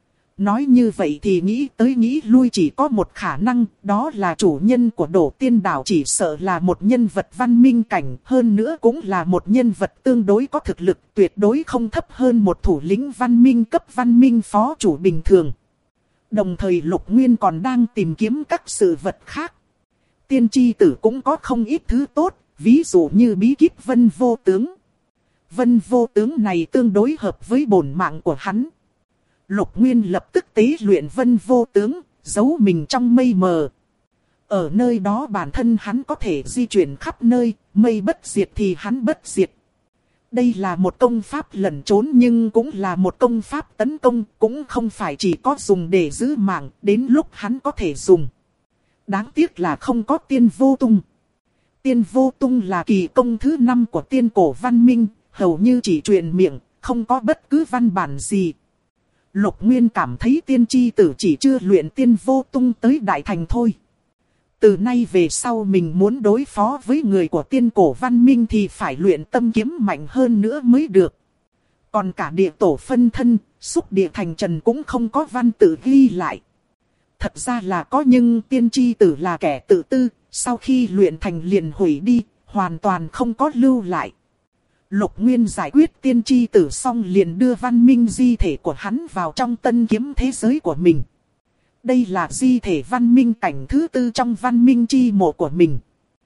[SPEAKER 1] Nói như vậy thì nghĩ tới nghĩ lui chỉ có một khả năng, đó là chủ nhân của Đổ Tiên Đảo chỉ sợ là một nhân vật văn minh cảnh, hơn nữa cũng là một nhân vật tương đối có thực lực, tuyệt đối không thấp hơn một thủ lĩnh văn minh cấp văn minh phó chủ bình thường. Đồng thời Lục Nguyên còn đang tìm kiếm các sự vật khác. Tiên tri tử cũng có không ít thứ tốt, ví dụ như bí kíp Vân Vô Tướng. Vân Vô Tướng này tương đối hợp với bổn mạng của hắn. Lục Nguyên lập tức tế luyện Vân Vô Tướng, giấu mình trong mây mờ. Ở nơi đó bản thân hắn có thể di chuyển khắp nơi, mây bất diệt thì hắn bất diệt. Đây là một công pháp lẩn trốn nhưng cũng là một công pháp tấn công, cũng không phải chỉ có dùng để giữ mạng, đến lúc hắn có thể dùng. Đáng tiếc là không có Tiên Vô Tung. Tiên Vô Tung là kỳ công thứ 5 của tiên cổ văn minh, hầu như chỉ truyền miệng, không có bất cứ văn bản gì. Lục Nguyên cảm thấy tiên tri tử chỉ chưa luyện Tiên Vô Tung tới đại thành thôi. Từ nay về sau mình muốn đối phó với người của tiên cổ văn minh thì phải luyện tâm kiếm mạnh hơn nữa mới được. Còn cả địa tổ phân thân, xúc địa thành trần cũng không có văn tự ghi lại. Thật ra là có nhưng tiên tri tử là kẻ tự tư, sau khi luyện thành liền hủy đi, hoàn toàn không có lưu lại. Lục Nguyên giải quyết tiên tri tử xong liền đưa văn minh di thể của hắn vào trong tân kiếm thế giới của mình. Đây là di thể văn minh cảnh thứ 4 trong văn minh chi mộ của mình.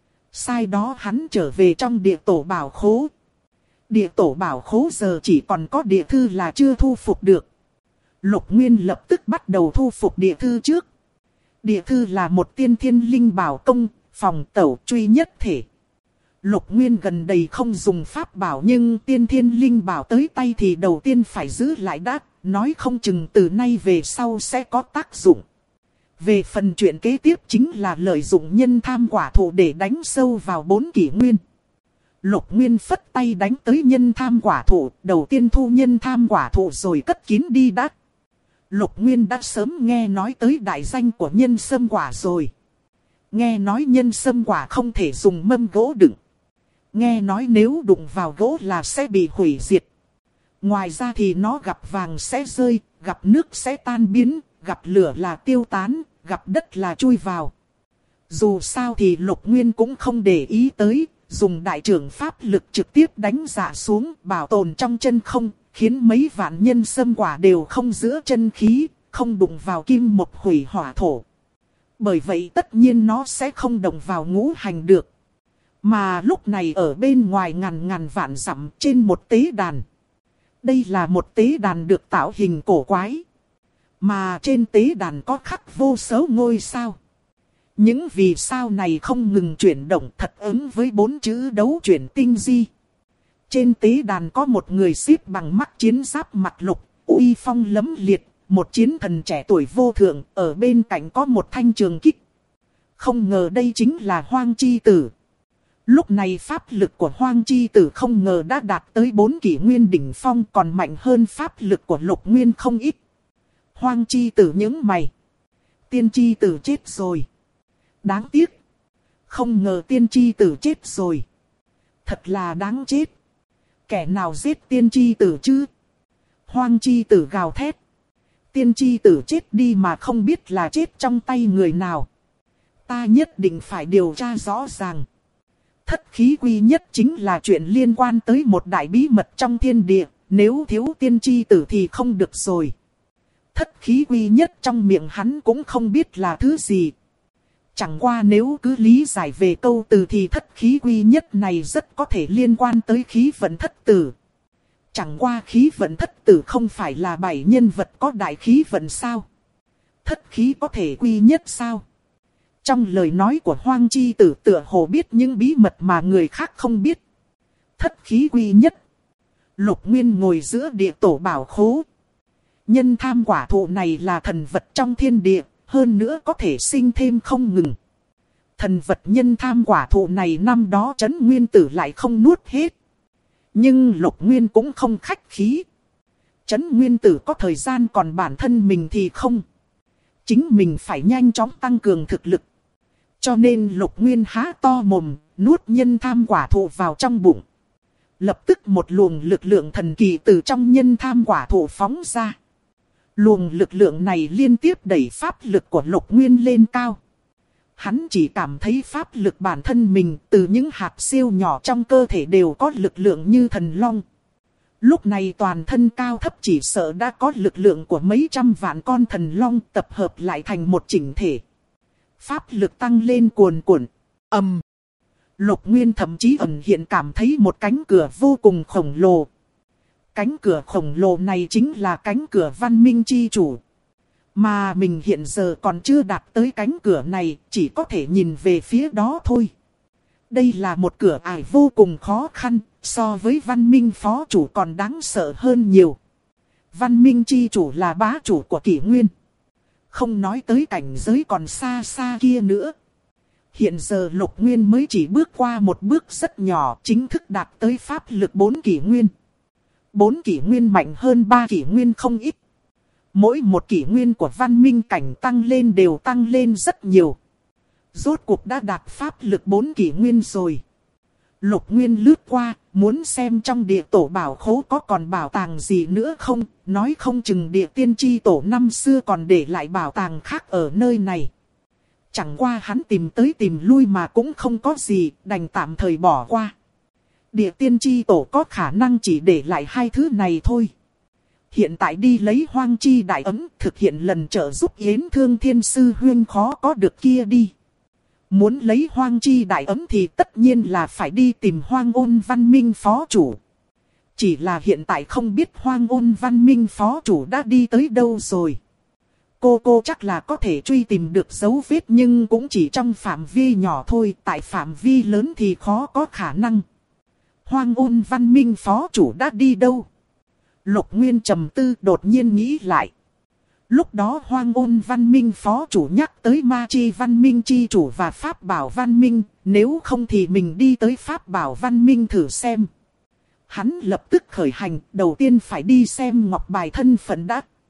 [SPEAKER 1] Sau đó hắn trở về trong địa tổ bảo khố. Địa tổ bảo khố giờ chỉ còn có địa thư là chưa thu phục được. Lục Nguyên lập tức bắt đầu thu phục địa thư trước. Địa thư là một tiên thiên linh bảo công, phòng tẩu truy nhất thể. Lục Nguyên gần đây không dùng pháp bảo nhưng tiên thiên linh bảo tới tay thì đầu tiên phải giữ lại đã, nói không chừng từ nay về sau sẽ có tác dụng. Về phần chuyện kế tiếp chính là lợi dụng nhân tham quả thụ để đánh sâu vào 4 kỷ nguyên. Lục Nguyên phất tay đánh tới nhân tham quả thụ, đầu tiên thu nhân tham quả thụ rồi cất kín đi đã. Lục Nguyên đã sớm nghe nói tới đại danh của nhân sâm quả rồi. Nghe nói nhân sâm quả không thể dùng mâm gỗ đựng. Nghe nói nếu đụng vào gỗ là sẽ bị hủy diệt. Ngoài ra thì nó gặp vàng sẽ rơi, gặp nước sẽ tan biến, gặp lửa là tiêu tán, gặp đất là chui vào. Dù sao thì Lục Nguyên cũng không để ý tới, dùng đại trưởng pháp lực trực tiếp đánh dạ xuống, bảo tồn trong chân không, khiến mấy vạn nhân sâm quả đều không giữa chân khí, không đụng vào kim mộc hủy hỏa thổ. Bởi vậy tất nhiên nó sẽ không động vào ngũ hành được. Mà lúc này ở bên ngoài ngàn ngàn vạn dặm trên một tế đàn. Đây là một tế đàn được tạo hình cổ quái. Mà trên tế đàn có khắc vô số ngôi sao. Những vì sao này không ngừng chuyển động thật ứng với 4 chữ đấu chuyển tinh di. Trên tế đàn có một người xếp bằng mắt chiến giáp mặt lục, uy phong lẫm liệt, một chiến thần trẻ tuổi vô thượng, ở bên cạnh có một thanh trường kích. Không ngờ đây chính là Hoang Chi Tử. Lúc này pháp lực của Hoang Chi Tử không ngờ đã đạt tới 4 kỷ nguyên đỉnh phong, còn mạnh hơn pháp lực của Lục Nguyên không ít. Hoang Chi Tử nhướng mày. Tiên Chi Tử chết rồi. Đáng tiếc. Không ngờ Tiên Chi Tử chết rồi. Thật là đáng chết. Kẻ nào giết Tiên Chi Tử chứ? Hoang Chi Tử gào thét. Tiên Chi Tử chết đi mà không biết là chết trong tay người nào. Ta nhất định phải điều tra rõ ràng. Thất khí quy nhất chính là chuyện liên quan tới một đại bí mật trong thiên địa. Nếu thiếu Tiên Chi Tử thì không được rồi. Thất khí quy nhất trong miệng hắn cũng không biết là thứ gì. Chẳng qua nếu cứ lý giải về câu từ thì thất khí quy nhất này rất có thể liên quan tới khí vận thất tử. Chẳng qua khí vận thất tử không phải là 7 nhân vật có đại khí vận sao? Thất khí có thể quy nhất sao? Trong lời nói của Hoang Chi Tử tựa hồ biết những bí mật mà người khác không biết. Thất khí quy nhất. Lục Nguyên ngồi giữa địa tổ bảo khố. Nhân tham quả thụ này là thần vật trong thiên địa, hơn nữa có thể sinh thêm không ngừng. Thần vật nhân tham quả thụ này năm đó Trấn Nguyên Tử lại không nuốt hết. Nhưng Lục Nguyên cũng không khách khí. Trấn Nguyên Tử có thời gian còn bản thân mình thì không. Chính mình phải nhanh chóng tăng cường thực lực. Cho nên Lục Nguyên há to mồm, nuốt nhân tham quả thụ vào trong bụng. Lập tức một luồng lực lượng thần kỳ từ trong nhân tham quả thụ phóng ra. Luồng lực lượng này liên tiếp đẩy pháp lực của Lục Nguyên lên cao. Hắn chỉ cảm thấy pháp lực bản thân mình từ những hạt siêu nhỏ trong cơ thể đều có lực lượng như thần long. Lúc này toàn thân cao thấp chỉ sợ đã có lực lượng của mấy trăm vạn con thần long tập hợp lại thành một chỉnh thể. Pháp lực tăng lên cuồn cuộn. Lục Nguyên thậm chí ẩn hiện cảm thấy một cánh cửa vô cùng khổng lồ. Cánh cửa khổng lồ này chính là cánh cửa văn minh chi chủ. Mà mình hiện giờ còn chưa đạt tới cánh cửa này, chỉ có thể nhìn về phía đó thôi. Đây là một cửa ải vô cùng khó khăn, so với văn minh phó chủ còn đáng sợ hơn nhiều. Văn minh chi chủ là bá chủ của kỷ nguyên. Không nói tới cảnh giới còn xa xa kia nữa. Hiện giờ Lục Nguyên mới chỉ bước qua một bước rất nhỏ, chính thức đạt tới pháp lực 4 kỷ nguyên. 4 kỷ nguyên mạnh hơn 3 kỷ nguyên không ít. Mỗi một kỷ nguyên của văn minh cảnh tăng lên đều tăng lên rất nhiều. Rốt cuộc đã đạt pháp lực 4 kỷ nguyên rồi. Lục Nguyên lướt qua, muốn xem trong địa tổ bảo khố có còn bảo tàng gì nữa không, nói không chừng địa tiên tri tổ năm xưa còn để lại bảo tàng khác ở nơi này. Chẳng qua hắn tìm tới tìm lui mà cũng không có gì, đành tạm thời bỏ qua. Địa tiên tri tổ có khả năng chỉ để lại 2 thứ này thôi. Hiện tại đi lấy Hoang Chi đại ấm, thực hiện lần trợ giúp Yến Thương Thiên Sư Huyên khó có được kia đi. Muốn lấy Hoang Chi đại ấm thì tất nhiên là phải đi tìm Hoang Ôn Văn Minh phó chủ. Chỉ là hiện tại không biết Hoang Ôn Văn Minh phó chủ đã đi tới đâu rồi. Cô chắc là có thể truy tìm được dấu vết nhưng cũng chỉ trong phạm vi nhỏ thôi, tại phạm vi lớn thì khó có khả năng. Hoang Ôn Văn Minh phó chủ đã đi đâu? Lục Nguyên trầm tư đột nhiên nghĩ lại. Lúc đó Hoang Ôn Văn Minh phó chủ nhắc tới Ma Chi Văn Minh chi chủ và Pháp Bảo Văn Minh, nếu không thì mình đi tới Pháp Bảo Văn Minh thử xem. Hắn lập tức khởi hành, đầu tiên phải đi xem ngọc bài thân phận đã.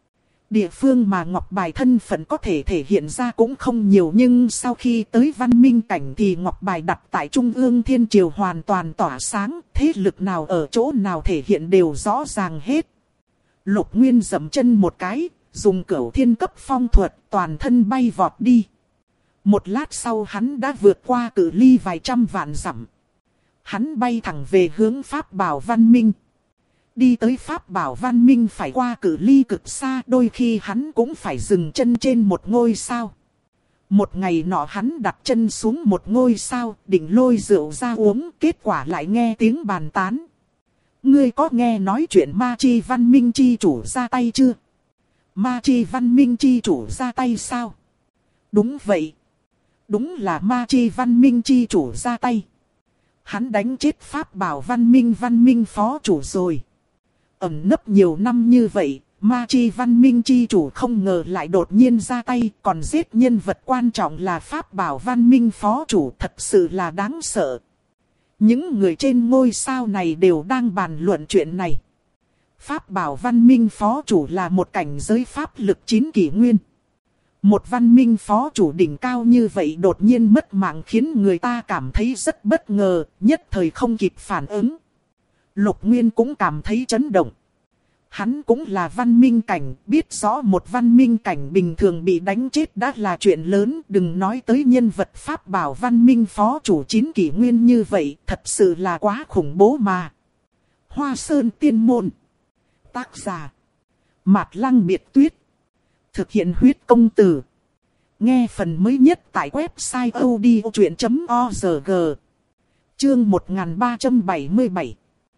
[SPEAKER 1] Địa phương mà ngọc bài thân phận có thể thể hiện ra cũng không nhiều, nhưng sau khi tới văn minh cảnh thì ngọc bài đặt tại Trung ương Thiên Triều hoàn toàn tỏa sáng, thế lực nào ở chỗ nào thể hiện đều rõ ràng hết. Lục Nguyên dậm chân một cái, dùng cửu thiên cấp phong thuật toàn thân bay vọt đi. Một lát sau hắn đã vượt qua cự ly vài trăm vạn dặm. Hắn bay thẳng về hướng Pháp Bảo Văn Minh. Đi tới Pháp Bảo Văn Minh phải qua cự ly cực xa, đôi khi hắn cũng phải dừng chân trên một ngôi sao. Một ngày nọ hắn đặt chân xuống một ngôi sao, định lôi rượu ra uống, kết quả lại nghe tiếng bàn tán. Ngươi có nghe nói chuyện Ma Chi Văn Minh chi chủ ra tay chưa? Ma Chi Văn Minh chi chủ ra tay sao? Đúng vậy. Đúng là Ma Chi Văn Minh chi chủ ra tay. Hắn đánh chết Pháp Bảo Văn Minh phó chủ rồi. Ẩn nấp nhiều năm như vậy, Ma Chi Văn Minh chi chủ không ngờ lại đột nhiên ra tay, còn giết nhân vật quan trọng là Pháp Bảo Văn Minh phó chủ, thật sự là đáng sợ. Những người trên ngôi sao này đều đang bàn luận chuyện này. Pháp Bảo Văn Minh phó chủ là một cảnh giới pháp lực 9 kỷ nguyên. Một văn minh phó chủ đỉnh cao như vậy đột nhiên mất mạng khiến người ta cảm thấy rất bất ngờ, nhất thời không kịp phản ứng. Lục Nguyên cũng cảm thấy chấn động. Hắn cũng là văn minh cảnh, biết rõ một văn minh cảnh bình thường bị đánh chết đã là chuyện lớn, đừng nói tới nhân vật Pháp Bảo Văn Minh phó chủ 9 kỷ nguyên như vậy, thật sự là quá khủng bố mà. Hoa Sơn Tiên Môn. Tác giả Mạt Lăng Biệt Tuyết. Thực hiện huyết công từ. Nghe phần mới nhất tại website odchuyện.org. Chương 1377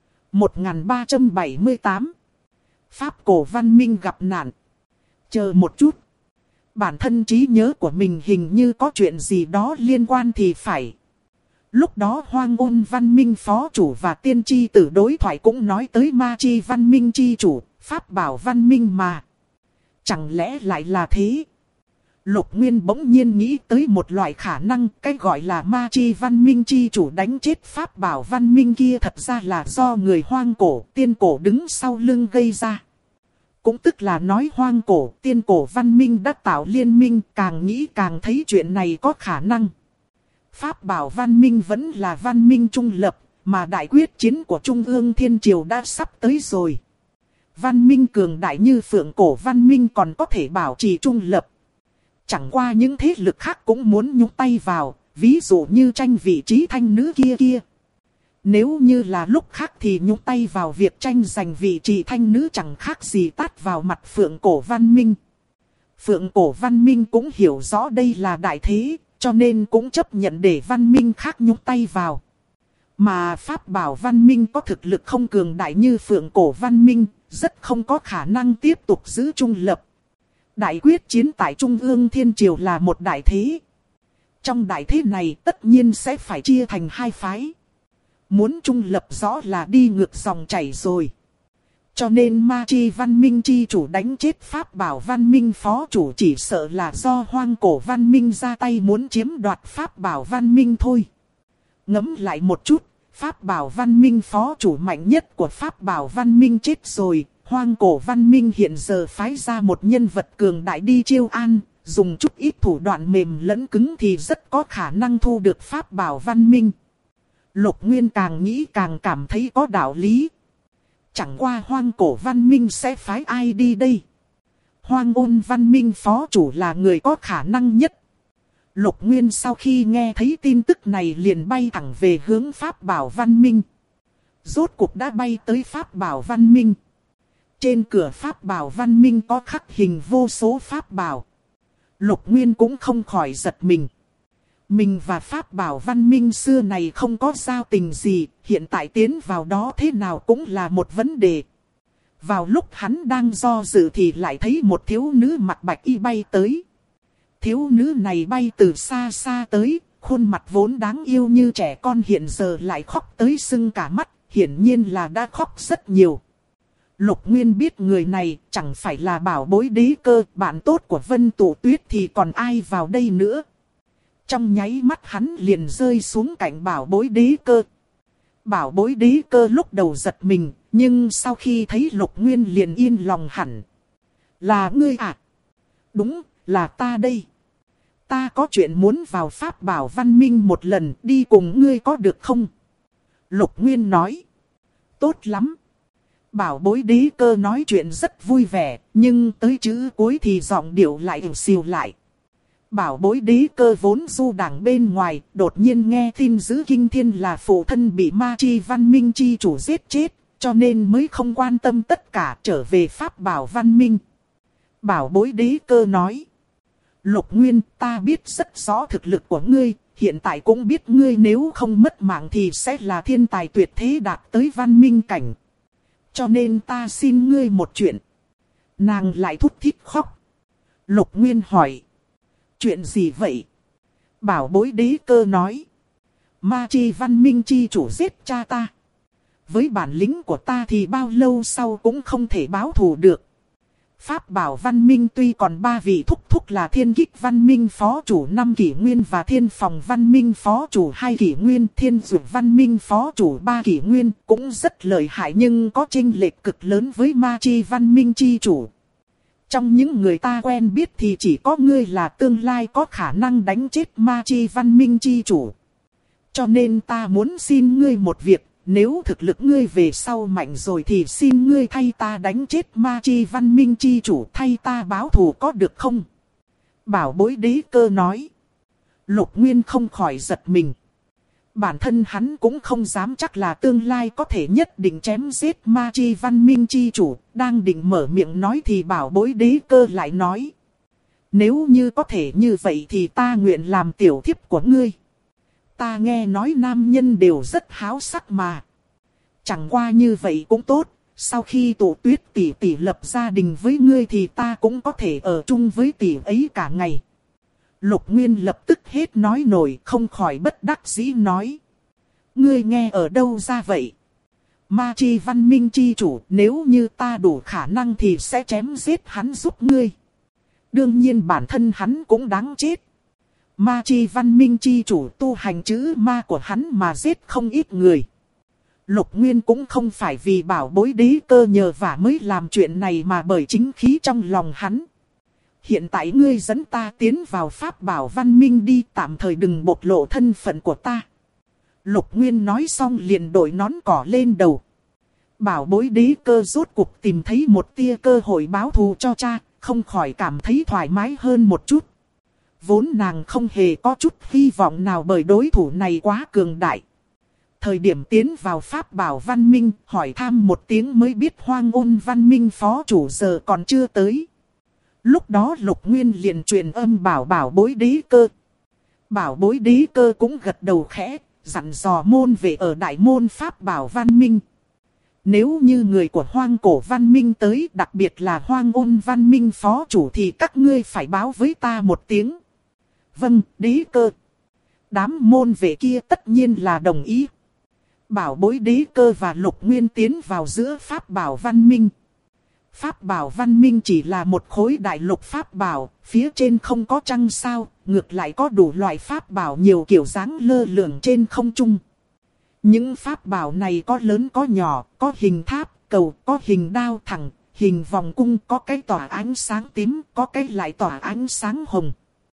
[SPEAKER 1] 1378 Pháp cổ văn minh gặp nạn. Chờ một chút. Bản thân trí nhớ của mình hình như có chuyện gì đó liên quan thì phải. Lúc đó Hoang Ôn Văn Minh phó chủ và tiên tri tử đối thoại cũng nói tới Ma Chi Văn Minh chi chủ, Pháp Bảo Văn Minh mà. Chẳng lẽ lại là thế? Lục Nguyên bỗng nhiên nghĩ tới một loại khả năng, cái gọi là Ma Chi Văn Minh chi chủ đánh chết Pháp Bảo Văn Minh kia thật ra là do người hoang cổ, tiên cổ đứng sau lưng gây ra. Cũng tức là nói hoang cổ, tiên cổ văn minh đã tạo liên minh, càng nghĩ càng thấy chuyện này có khả năng. Pháp Bảo Văn Minh vẫn là văn minh trung lập, mà đại quyết chiến của Trung ương Thiên Triều đã sắp tới rồi. Văn minh cường đại như Phượng cổ văn minh còn có thể bảo trì trung lập. Chẳng qua những thế lực khác cũng muốn nhúng tay vào, ví dụ như tranh vị trí thanh nữ kia. Nếu như là lúc khác thì nhúng tay vào việc tranh giành vị trí thanh nữ chẳng khác gì tát vào mặt Phượng cổ văn minh. Phượng cổ văn minh cũng hiểu rõ đây là đại thế, cho nên cũng chấp nhận để văn minh khác nhúng tay vào. Mà Pháp Bảo Văn Minh có thực lực không cường đại như Phượng cổ văn minh, rất không có khả năng tiếp tục giữ trung lập. Đại quyết chiến tại Trung ương Thiên Triều là một đại thế. Trong đại thế này tất nhiên sẽ phải chia thành hai phái. Muốn trung lập rõ là đi ngược dòng chảy rồi. Cho nên Ma Chi Văn Minh chi chủ đánh chết Pháp Bảo Văn Minh phó chủ chỉ sợ là do Hoang cổ Văn Minh ra tay muốn chiếm đoạt Pháp Bảo Văn Minh thôi. Ngẫm lại một chút, Pháp Bảo Văn Minh phó chủ mạnh nhất của Pháp Bảo Văn Minh chết rồi. Hoang cổ văn minh hiện giờ phái ra một nhân vật cường đại đi chiêu an, dùng chút ít thủ đoạn mềm lẫn cứng thì rất có khả năng thu được Pháp Bảo Văn Minh. Lục Nguyên càng nghĩ càng cảm thấy có đạo lý. Chẳng qua hoang cổ văn minh sẽ phái ai đi đây? Hoang Ôn Văn Minh phó chủ là người có khả năng nhất. Lục Nguyên sau khi nghe thấy tin tức này liền bay thẳng về hướng Pháp Bảo Văn Minh. Rốt cuộc đã bay tới Pháp Bảo Văn Minh. Trên cửa Pháp Bảo Văn Minh có khắc hình vô số Pháp Bảo. Lục Nguyên cũng không khỏi giật mình. Mình và Pháp Bảo Văn Minh xưa này không có giao tình gì, hiện tại tiến vào đó thế nào cũng là một vấn đề. Vào lúc hắn đang do dự thì lại thấy một thiếu nữ mặc bạch y bay tới. Thiếu nữ này bay từ xa xa tới, khuôn mặt vốn đáng yêu như trẻ con hiện giờ lại khóc tới sưng cả mắt, hiển nhiên là đã khóc rất nhiều. Lục Nguyên biết người này chẳng phải là Bảo Bối Đế Cơ, bạn tốt của Vân Tụ Tuyết thì còn ai vào đây nữa. Trong nháy mắt hắn liền rơi xuống cạnh Bảo Bối Đế Cơ. Bảo Bối Đế Cơ lúc đầu giật mình, nhưng sau khi thấy Lục Nguyên liền yên lòng hẳn. Là ngươi à? Đúng, là ta đây. Ta có chuyện muốn vào Pháp Bảo Văn Minh một lần, đi cùng ngươi có được không? Lục Nguyên nói. Tốt lắm. Bảo bối đế cơ nói chuyện rất vui vẻ, nhưng tới chữ cuối thì giọng điệu lại ỉu xìu lại. Bảo bối đế cơ vốn du đảng bên ngoài, đột nhiên nghe tin giữ kinh thiên là phụ thân bị ma chi văn minh chi chủ giết chết, cho nên mới không quan tâm tất cả trở về Pháp Bảo Văn Minh. Bảo bối đế cơ nói. Lục Nguyên, ta biết rất rõ thực lực của ngươi, hiện tại cũng biết ngươi nếu không mất mạng thì sẽ là thiên tài tuyệt thế đạt tới văn minh cảnh. Cho nên ta xin ngươi một chuyện. Nàng lại thút thít khóc. Lục Nguyên hỏi. Chuyện gì vậy? Bảo bối đế cơ nói. Ma chi văn minh chi chủ giết cha ta. Với bản lĩnh của ta thì bao lâu sau cũng không thể báo thù được. Pháp Bảo Văn Minh tuy còn 3 vị thúc thúc là Thiên Kích Văn Minh Phó Chủ 5 kỷ nguyên và Thiên Phòng Văn Minh Phó Chủ 2 kỷ nguyên, Thiên Dược Văn Minh Phó Chủ 3 kỷ nguyên, cũng rất lợi hại nhưng có chênh lệch cực lớn với Ma Chi Văn Minh Chi Chủ. Trong những người ta quen biết thì chỉ có ngươi là tương lai có khả năng đánh chết Ma Chi Văn Minh Chi Chủ. Cho nên ta muốn xin ngươi một việc. Nếu thực lực ngươi về sau mạnh rồi thì xin ngươi thay ta đánh chết ma chi văn minh chi chủ, thay ta báo thù có được không? Bảo bối đế cơ nói. Lục Nguyên không khỏi giật mình. Bản thân hắn cũng không dám chắc là tương lai có thể nhất định chém giết ma chi văn minh chi chủ. Đang định mở miệng nói thì bảo bối đế cơ lại nói. Nếu như có thể như vậy thì ta nguyện làm tiểu thiếp của ngươi. Ta nghe nói nam nhân đều rất háo sắc mà. Chẳng qua như vậy cũng tốt. Sau khi Tổ Tuyết tỷ tỷ lập gia đình với ngươi thì ta cũng có thể ở chung với tỷ ấy cả ngày. Lục Nguyên lập tức hết nói nổi, không khỏi bất đắc dĩ nói. Ngươi nghe ở đâu ra vậy? Ma chi văn minh chi chủ, nếu như ta đủ khả năng thì sẽ chém giết hắn giúp ngươi. Đương nhiên bản thân hắn cũng đáng chết. Ma chi văn minh chi chủ tu hành chữ ma của hắn mà giết không ít người. Lục Nguyên cũng không phải vì bảo bối đế cơ nhờ vả mới làm chuyện này mà bởi chính khí trong lòng hắn. Hiện tại ngươi dẫn ta tiến vào Pháp Bảo Văn Minh đi, tạm thời đừng bộc lộ thân phận của ta. Lục Nguyên nói xong liền đội nón cỏ lên đầu. Bảo bối đế cơ rốt cuộc tìm thấy một tia cơ hội báo thù cho cha, không khỏi cảm thấy thoải mái hơn một chút. Vốn nàng không hề có chút hy vọng nào bởi đối thủ này quá cường đại. Thời điểm tiến vào Pháp Bảo Văn Minh, hỏi thăm một tiếng mới biết Hoang Ôn Văn Minh Phó Chủ giờ còn chưa tới. Lúc đó Lục Nguyên liền truyền âm bảo bối đế cơ. Bảo bối đế cơ cũng gật đầu khẽ, dặn dò môn vệ ở đại môn Pháp Bảo Văn Minh. Nếu như người của Hoang Cổ Văn Minh tới, đặc biệt là Hoang Ôn Văn Minh Phó Chủ thì các ngươi phải báo với ta một tiếng. Vâng, đế cơ. Đám môn vệ kia tất nhiên là đồng ý. Bảo bối đế cơ và Lục Nguyên tiến vào giữa Pháp Bảo Văn Minh. Pháp Bảo Văn Minh chỉ là một khối đại lục Pháp Bảo, phía trên không có trăng sao, ngược lại có đủ loại Pháp Bảo nhiều kiểu dáng lơ lửng trên không trung. Những Pháp Bảo này có lớn có nhỏ, có hình tháp, cầu, có hình đao thẳng, hình vòng cung, có cái tỏa ánh sáng tím, có cái lại tỏa ánh sáng hồng.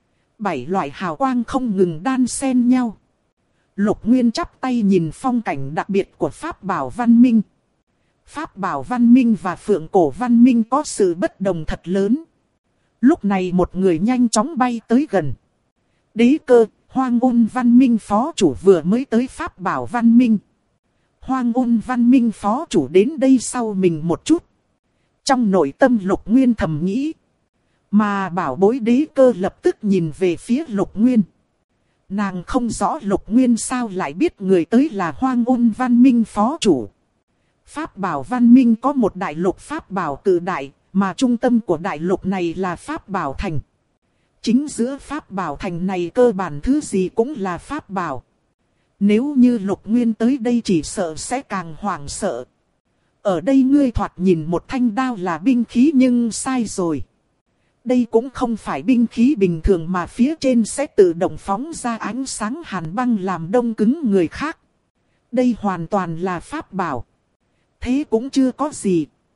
[SPEAKER 1] 7 loại hào quang không ngừng đan xen nhau. Lục Nguyên chắp tay nhìn phong cảnh đặc biệt của Pháp Bảo Văn Minh. Pháp Bảo Văn Minh và Phượng Cổ Văn Minh có sự bất đồng thật lớn. Lúc này một người nhanh chóng bay tới gần. Đế cơ, Hoang Ôn Văn Minh Phó Chủ vừa mới tới Pháp Bảo Văn Minh. Hoang Ôn Văn Minh Phó Chủ đến đây sau mình một chút. Trong nội tâm Lục Nguyên thầm nghĩ. Mà bảo bối đế cơ lập tức nhìn về phía Lục Nguyên. Nàng không rõ Lục Nguyên sao lại biết người tới là Hoang Ôn Văn Minh Phó Chủ. Pháp Bảo Văn Minh có một đại lục Pháp Bảo cự đại, mà trung tâm của đại lục này là Pháp Bảo Thành. Chính giữa Pháp Bảo Thành này cơ bản thứ gì cũng là Pháp Bảo. Nếu như Lục Nguyên tới đây chỉ sợ sẽ càng hoảng sợ. Ở đây ngươi thoạt nhìn một thanh đao là binh khí nhưng sai rồi. Đây cũng không phải binh khí bình thường mà phía trên sẽ tự động phóng ra ánh sáng hàn băng làm đông cứng người khác. Đây hoàn toàn là Pháp Bảo. Thế cũng chưa có gì.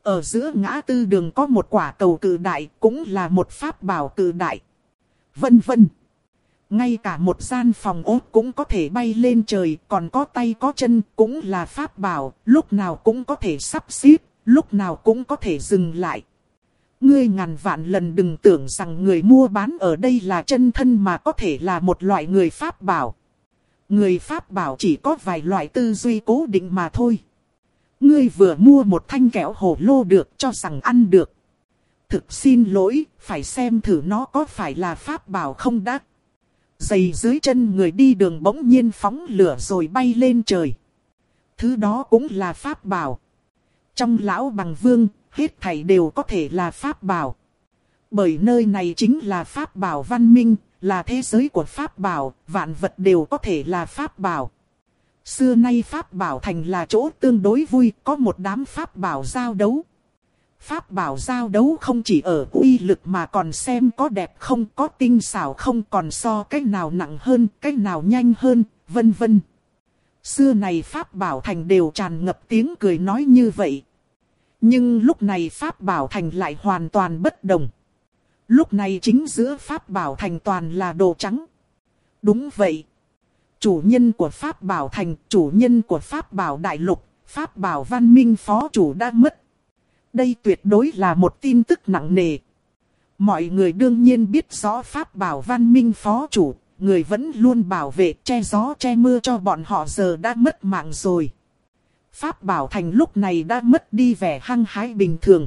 [SPEAKER 1] Ở giữa ngã tư đường có một quả cầu cự đại, cũng là một pháp bảo cự đại. Vân vân. Ngay cả một gian phòng ốt cũng có thể bay lên trời, còn có tay có chân cũng là pháp bảo, lúc nào cũng có thể sắp xếp, lúc nào cũng có thể dừng lại. Ngươi ngàn vạn lần đừng tưởng rằng người mua bán ở đây là chân thân mà có thể là một loại người pháp bảo. Người pháp bảo chỉ có vài loại tư duy cố định mà thôi. Ngươi vừa mua một thanh kẹo hổ lô được cho rằng ăn được. Thực xin lỗi, phải xem thử nó có phải là pháp bảo không đã. Giày dưới chân người đi đường bỗng nhiên phóng lửa rồi bay lên trời. Thứ đó cũng là pháp bảo. Trong lão bằng vương, hết thảy đều có thể là pháp bảo. Bởi nơi này chính là pháp bảo văn minh, là thế giới của pháp bảo, vạn vật đều có thể là pháp bảo. Xưa nay pháp bảo thành là chỗ tương đối vui, có một đám pháp bảo giao đấu. Pháp bảo giao đấu không chỉ ở uy lực mà còn xem có đẹp không, có tinh xảo không, còn so cái nào nặng hơn, cái nào nhanh hơn, vân vân. Xưa này pháp bảo thành đều tràn ngập tiếng cười nói như vậy. Nhưng lúc này pháp bảo thành lại hoàn toàn bất đồng. Lúc này chính giữa pháp bảo thành toàn là đồ trắng. Đúng vậy. Chủ nhân của pháp bảo thành, chủ nhân của pháp bảo đại lục, pháp bảo văn minh phó chủ đã mất. Đây tuyệt đối là một tin tức nặng nề. Mọi người đương nhiên biết rõ pháp bảo văn minh phó chủ, người vẫn luôn bảo vệ che gió che mưa cho bọn họ giờ đã mất mạng rồi. Pháp bảo thành lúc này đã mất đi vẻ hăng hái bình thường.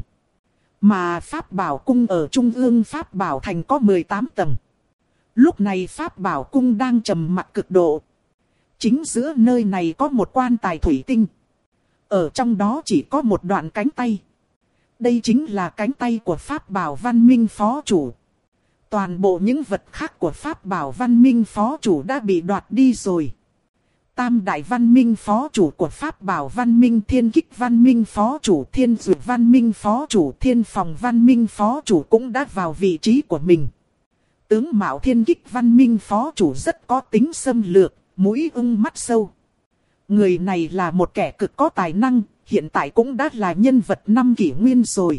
[SPEAKER 1] Mà pháp bảo cung ở trung ương pháp bảo thành có 18 tầng. Lúc này pháp bảo cung đang trầm mặc cực độ. Chính giữa nơi này có một quan tài thủy tinh. Ở trong đó chỉ có một đoạn cánh tay. Đây chính là cánh tay của pháp bảo văn minh phó chủ. Toàn bộ những vật khác của pháp bảo văn minh phó chủ đã bị đoạt đi rồi. Tam đại văn minh phó chủ của pháp bảo văn minh, thiên kích văn minh phó chủ, thiên dược văn minh phó chủ, thiên phòng văn minh phó chủ cũng đã vào vị trí của mình. Tướng mạo thiên kích văn minh phó chủ rất có tính xâm lược, mũi ưng mắt sâu. Người này là một kẻ cực có tài năng, hiện tại cũng đã là nhân vật năm kỷ nguyên rồi.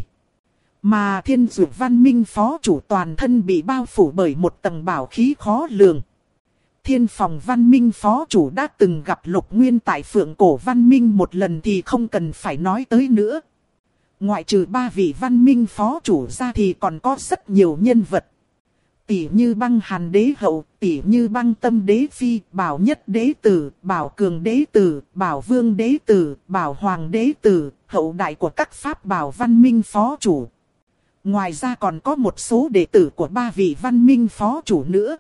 [SPEAKER 1] Mà thiên dược văn minh phó chủ toàn thân bị bao phủ bởi một tầng bảo khí khó lường. Thiên phòng văn minh phó chủ đã từng gặp Lục Nguyên tại Phượng Cổ văn minh một lần thì không cần phải nói tới nữa. Ngoại trừ ba vị văn minh phó chủ ra thì còn có rất nhiều nhân vật. Tỷ như Băng Hàn đế hậu, tỷ như Băng Tâm đế phi, Bảo Nhất đế tử, Bảo Cường đế tử, Bảo Vương đế tử, Bảo Hoàng đế tử, hậu đại của các pháp bảo văn minh phó chủ. Ngoài ra còn có một số đệ tử của ba vị văn minh phó chủ nữa.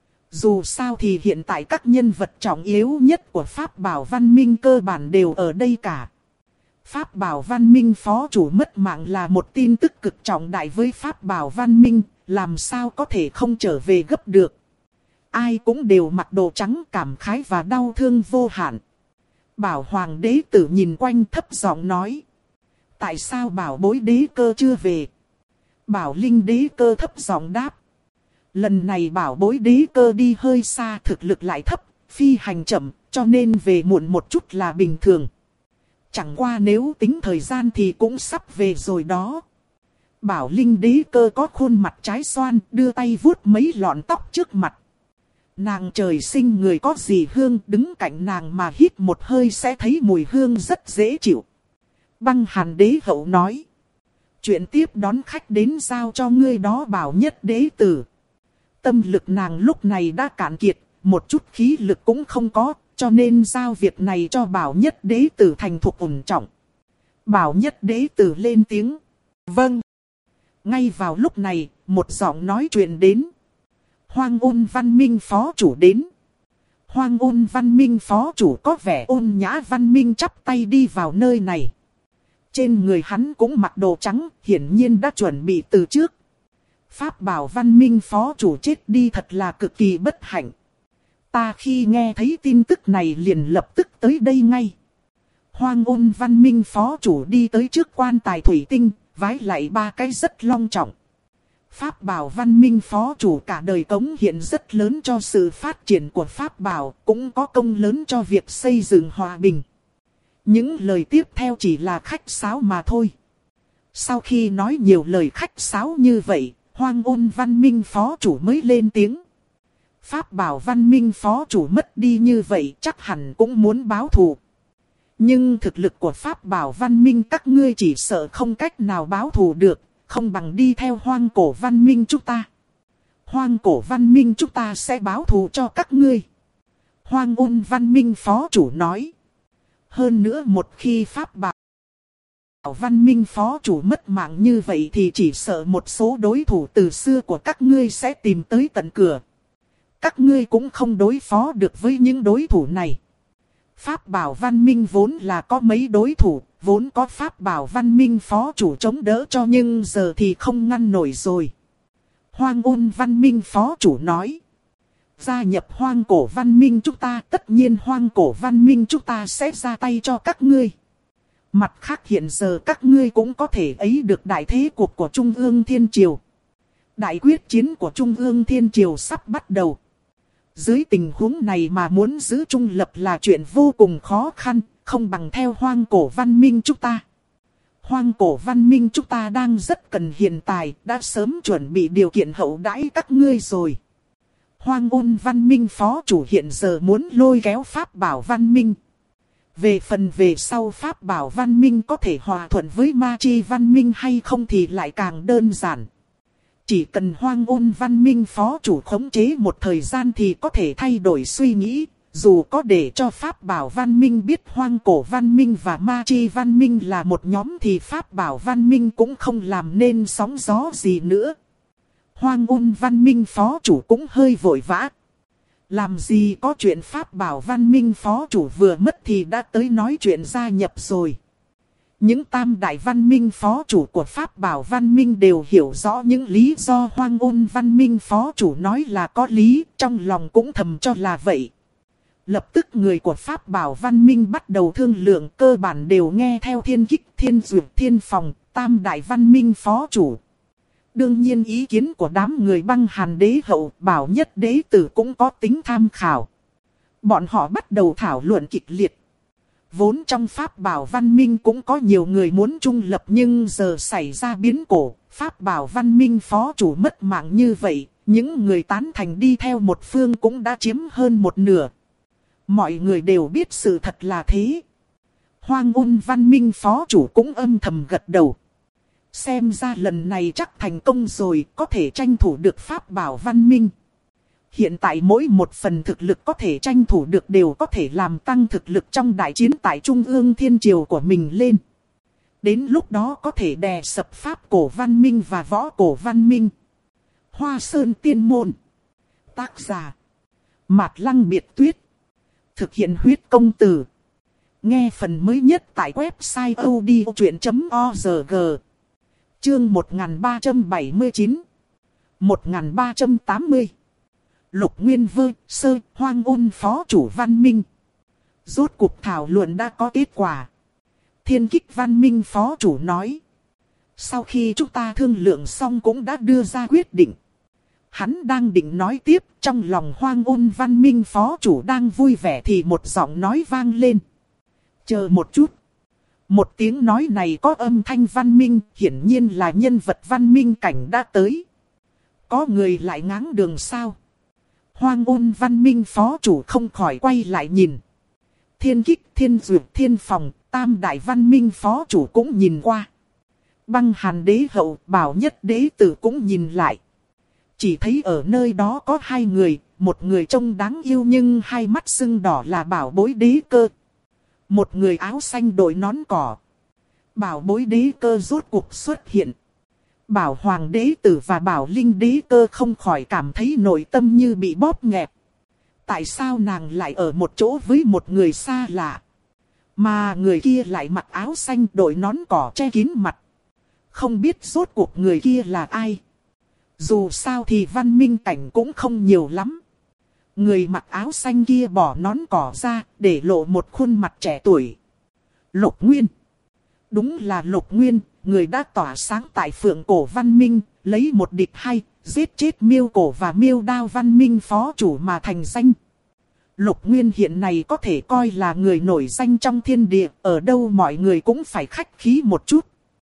[SPEAKER 1] Dù sao thì hiện tại các nhân vật trọng yếu nhất của pháp bảo văn minh cơ bản đều ở đây cả. Pháp bảo văn minh phó chủ mất mạng là một tin tức cực trọng đại với pháp bảo văn minh, làm sao có thể không trở về gấp được. Ai cũng đều mặc đồ trắng cảm khái và đau thương vô hạn. Bảo Hoàng đế tử nhìn quanh thấp giọng nói. Tại sao bảo bối đế cơ chưa về? Bảo Linh đế cơ thấp giọng đáp. Lần này bảo bối đế cơ đi hơi xa, thực lực lại thấp, phi hành chậm, cho nên về muộn một chút là bình thường. Chẳng qua nếu tính thời gian thì cũng sắp về rồi đó. Bảo Linh đế cơ có khuôn mặt trái xoan, đưa tay vuốt mấy lọn tóc trước mặt. Nàng trời sinh người có gì hương, đứng cạnh nàng mà hít một hơi sẽ thấy mùi hương rất dễ chịu. Băng Hàn đế hậu nói. Chuyện tiếp đón khách đến giao cho ngươi đó Bảo Nhất đế tử. Tâm lực nàng lúc này đã cạn kiệt, một chút khí lực cũng không có, cho nên giao việc này cho Bảo Nhất đế tử thành thục ổn trọng. Bảo Nhất đế tử lên tiếng. Vâng. Ngay vào lúc này, một giọng nói truyền đến. Hoang Ôn văn minh phó chủ đến. Hoang Ôn văn minh phó chủ có vẻ ôn nhã văn minh chắp tay đi vào nơi này. Trên người hắn cũng mặc đồ trắng, hiển nhiên đã chuẩn bị từ trước. Pháp bảo văn minh phó chủ chết đi thật là cực kỳ bất hạnh. Ta khi nghe thấy tin tức này liền lập tức tới đây ngay. Hoang Ôn văn minh phó chủ đi tới trước quan tài thủy tinh, vái lại ba cái rất long trọng. Pháp bảo văn minh phó chủ cả đời cống hiến rất lớn cho sự phát triển của pháp bảo, cũng có công lớn cho việc xây dựng hòa bình. Những lời tiếp theo chỉ là khách sáo mà thôi. Sau khi nói nhiều lời khách sáo như vậy, Hoang Ôn Văn Minh phó chủ mới lên tiếng. Pháp bảo Văn Minh phó chủ mất đi như vậy chắc hẳn cũng muốn báo thù. Nhưng thực lực của Pháp bảo Văn Minh các ngươi chỉ sợ không cách nào báo thù được, không bằng đi theo Hoang Cổ Văn Minh chúng ta. Hoang Cổ Văn Minh chúng ta sẽ báo thù cho các ngươi. Hoang Ôn Văn Minh phó chủ nói. Hơn nữa một khi Pháp bảo Văn Minh phó chủ mất mạng như vậy thì chỉ sợ một số đối thủ từ xưa của các ngươi sẽ tìm tới tận cửa. Các ngươi cũng không đối phó được với những đối thủ này. Pháp bảo Văn Minh vốn là có mấy đối thủ, vốn có Pháp bảo Văn Minh phó chủ chống đỡ cho nhưng giờ thì không ngăn nổi rồi. Hoang Ôn Văn Minh phó chủ nói. Gia nhập Hoang Cổ Văn Minh chúng ta, tất nhiên Hoang Cổ Văn Minh chúng ta sẽ ra tay cho các ngươi. Mặt khác hiện giờ các ngươi cũng có thể ấy được đại thế cuộc của Trung ương Thiên Triều. Đại quyết chiến của Trung ương Thiên Triều sắp bắt đầu. Dưới tình huống này mà muốn giữ trung lập là chuyện vô cùng khó khăn, không bằng theo Hoang Cổ Văn Minh chúng ta. Hoang Cổ Văn Minh chúng ta đang rất cần hiện tài, đã sớm chuẩn bị điều kiện hậu đãi các ngươi rồi. Hoang Ôn Văn Minh phó chủ hiện giờ muốn lôi kéo Pháp bảo Văn Minh. Về phần về sau Pháp bảo Văn Minh có thể hòa thuận với Ma Chi Văn Minh hay không thì lại càng đơn giản. Chỉ cần Hoang Ôn Văn Minh phó chủ khống chế một thời gian thì có thể thay đổi suy nghĩ. Dù có để cho Pháp bảo Văn Minh biết Hoang Cổ Văn Minh và Ma Chi Văn Minh là một nhóm thì Pháp bảo Văn Minh cũng không làm nên sóng gió gì nữa. Hoang Ôn Văn Minh phó chủ cũng hơi vội vã. Làm gì có chuyện Pháp bảo Văn Minh phó chủ vừa mất thì đã tới nói chuyện gia nhập rồi. Những tam đại văn minh phó chủ của Pháp bảo Văn Minh đều hiểu rõ những lý do Hoang Ôn Văn Minh phó chủ nói là có lý, trong lòng cũng thầm cho là vậy. Lập tức người của Pháp bảo Văn Minh bắt đầu thương lượng, cơ bản đều nghe theo Thiên Kích, Thiên Duyệt, Thiên Phòng, tam đại văn minh phó chủ. Đương nhiên ý kiến của đám người Băng Hàn Đế Hậu, Bảo Nhất Đế Tử cũng có tính tham khảo. Bọn họ bắt đầu thảo luận kịch liệt. Vốn trong Pháp bảo Văn Minh cũng có nhiều người muốn trung lập nhưng giờ xảy ra biến cố, Pháp bảo Văn Minh phó chủ mất mạng như vậy, những người tán thành đi theo một phương cũng đã chiếm hơn một nửa. Mọi người đều biết sự thật là thế. Hoang Ôn Văn Minh phó chủ cũng âm thầm gật đầu. Xem ra lần này chắc thành công rồi, có thể tranh thủ được Pháp bảo Văn Minh. Hiện tại mỗi một phần thực lực có thể tranh thủ được đều có thể làm tăng thực lực trong đại chiến tại Trung ương Thiên Triều của mình lên. Đến lúc đó có thể đè sập Pháp Cổ Văn Minh và Võ Cổ Văn Minh. Hoa Sơn Tiên Môn. Tác giả Mạt Lăng Biệt Tuyết. Thực hiện huyết công từ. Nghe phần mới nhất tại website odchuyện.org. Chương 1379 1380 Lục Nguyên Vơ, Sơ, Hoang Ôn phó chủ Văn Minh. Rốt cuộc thảo luận đã có kết quả. Thiên Kích Văn Minh phó chủ nói. Sau khi chúng ta thương lượng xong cũng đã đưa ra quyết định. Hắn đang định nói tiếp, trong lòng Hoang Ôn Văn Minh phó chủ đang vui vẻ thì một giọng nói vang lên. Chờ một chút. Một tiếng nói này có âm thanh văn minh, hiển nhiên là nhân vật văn minh cảnh đã tới. Có người lại ngáng đường sao? Hoang Ôn Văn Minh phó chủ không khỏi quay lại nhìn. Thiên Kích, Thiên Duyệt, Thiên Phòng, tam đại văn minh phó chủ cũng nhìn qua. Băng Hàn Đế Hậu, Bảo Nhất Đế Tử cũng nhìn lại. Chỉ thấy ở nơi đó có hai người, một người trông đáng yêu nhưng hai mắt sưng đỏ là Bảo Bối Đế Cơ. Một người áo xanh đội nón cỏ. Bảo Bối Đế Cơ rốt cuộc xuất hiện. Bảo Hoàng Đế Tử và Bảo Linh Đế Cơ không khỏi cảm thấy nội tâm như bị bóp nghẹt. Tại sao nàng lại ở một chỗ với một người xa lạ? Mà người kia lại mặc áo xanh đội nón cỏ che kín mặt. Không biết rốt cuộc người kia là ai? Dù sao thì văn minh cảnh cũng không nhiều lắm. Người mặc áo xanh kia bỏ nón cỏ ra, để lộ một khuôn mặt trẻ tuổi. Lục Nguyên. Đúng là Lục Nguyên, người đã tỏa sáng tại Phượng Cổ Văn Minh, lấy một địch hai, giết chết Miêu Cổ và Miêu Đao Văn Minh phó chủ mà thành danh. Lục Nguyên hiện nay có thể coi là người nổi danh trong thiên địa, ở đâu mọi người cũng phải khách khí một chút.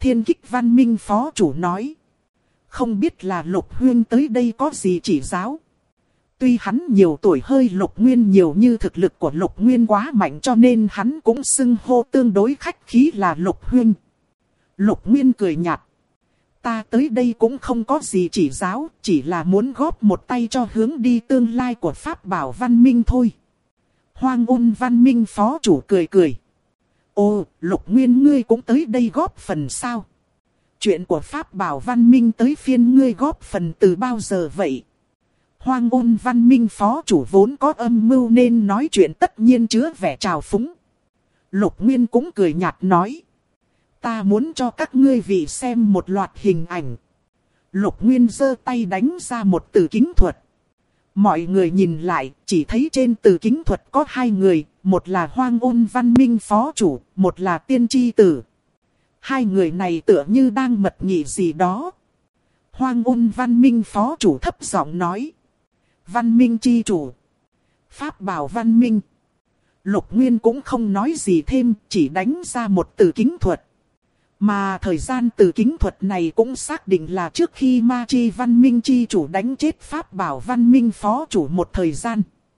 [SPEAKER 1] Thiên Kích Văn Minh phó chủ nói. Không biết là Lục Huyên tới đây có gì chỉ giáo. Tuy hắn nhiều tuổi hơi Lục Nguyên nhiều, như thực lực của Lục Nguyên quá mạnh cho nên hắn cũng xưng hô tương đối khách khí là Lục Huyên. Lục Nguyên cười nhạt. Ta tới đây cũng không có gì chỉ giáo, chỉ là muốn góp một tay cho hướng đi tương lai của Pháp Bảo Văn Minh thôi. Hoang Ôn Văn Minh phó chủ cười cười. Ồ, Lục Nguyên ngươi cũng tới đây góp phần sao? Chuyện của Pháp Bảo Văn Minh tới phiên ngươi góp phần từ bao giờ vậy? Hoang Ôn Văn Minh phó chủ vốn có âm mưu nên nói chuyện tất nhiên chứa vẻ trào phúng. Lục Nguyên cũng cười nhạt nói. Ta muốn cho các ngươi vị xem một loạt hình ảnh. Lục Nguyên giơ tay đánh ra một từ kính thuật. Mọi người nhìn lại, chỉ thấy trên từ kính thuật có hai người, một là Hoang Ôn Văn Minh phó chủ, một là Tiên Tri Tử. Hai người này tựa như đang mật nghị gì đó. Hoang Ôn Văn Minh phó chủ thấp giọng nói. Văn Minh chi chủ. Pháp Bảo Văn Minh. Lục Nguyên cũng không nói gì thêm, chỉ đánh ra một từ kính thuật. Mà thời gian từ kính thuật này cũng xác định là trước khi Ma Chi Văn Minh chi chủ đánh chết Pháp Bảo Văn Minh phó chủ một thời gian.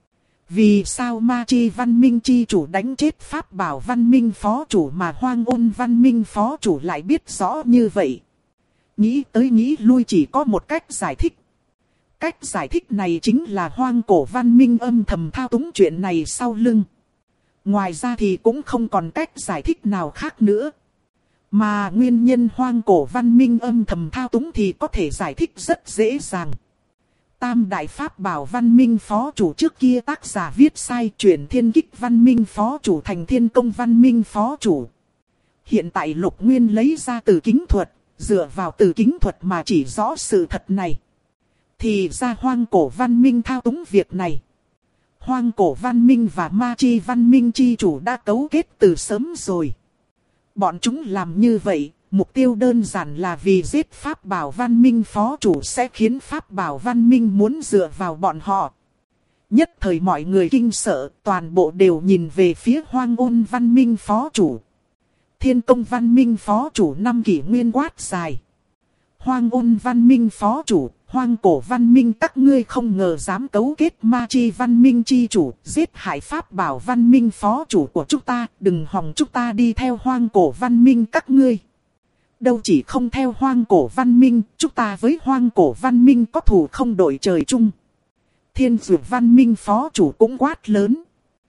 [SPEAKER 1] Vì sao Ma Chi Văn Minh chi chủ đánh chết Pháp Bảo Văn Minh phó chủ mà Hoang Ôn Văn Minh phó chủ lại biết rõ như vậy? Nghĩ tới nghĩ lui chỉ có một cách giải thích. Cách giải thích này chính là Hoang Cổ Văn Minh âm thầm thao túng chuyện này sau lưng. Ngoài ra thì cũng không còn cách giải thích nào khác nữa. Mà nguyên nhân Hoang Cổ Văn Minh âm thầm thao túng thì có thể giải thích rất dễ dàng. Tam Đại Pháp Bảo Văn Minh phó chủ trước kia tác giả viết sai, chuyển Thiên Kích Văn Minh phó chủ thành Thiên Công Văn Minh phó chủ. Hiện tại Lục Nguyên lấy ra từ kính thuật, dựa vào từ kính thuật mà chỉ rõ sự thật này. Thì ra Hoang Cổ Văn Minh thao túng việc này. Hoang Cổ Văn Minh và Ma Chi Văn Minh chi chủ đã cấu kết từ sớm rồi. Bọn chúng làm như vậy, mục tiêu đơn giản là vì giết Pháp Bảo Văn Minh phó chủ sẽ khiến Pháp Bảo Văn Minh muốn dựa vào bọn họ. Nhất thời mọi người kinh sợ, toàn bộ đều nhìn về phía Hoang Ôn Văn Minh phó chủ. Thiên Công Văn Minh phó chủ 5 kỷ nguyên quát dài. Hoang Ôn Văn Minh phó chủ, Hoang Cổ Văn Minh các ngươi không ngờ dám cấu kết Ma Chi Văn Minh chi chủ, giết hại Pháp Bảo Văn Minh phó chủ của chúng ta, đừng hòng chúng ta đi theo Hoang Cổ Văn Minh các ngươi. Đâu chỉ không theo Hoang Cổ Văn Minh, chúng ta với Hoang Cổ Văn Minh có thù không đội trời chung. Thiên Dược Văn Minh phó chủ cũng quát lớn.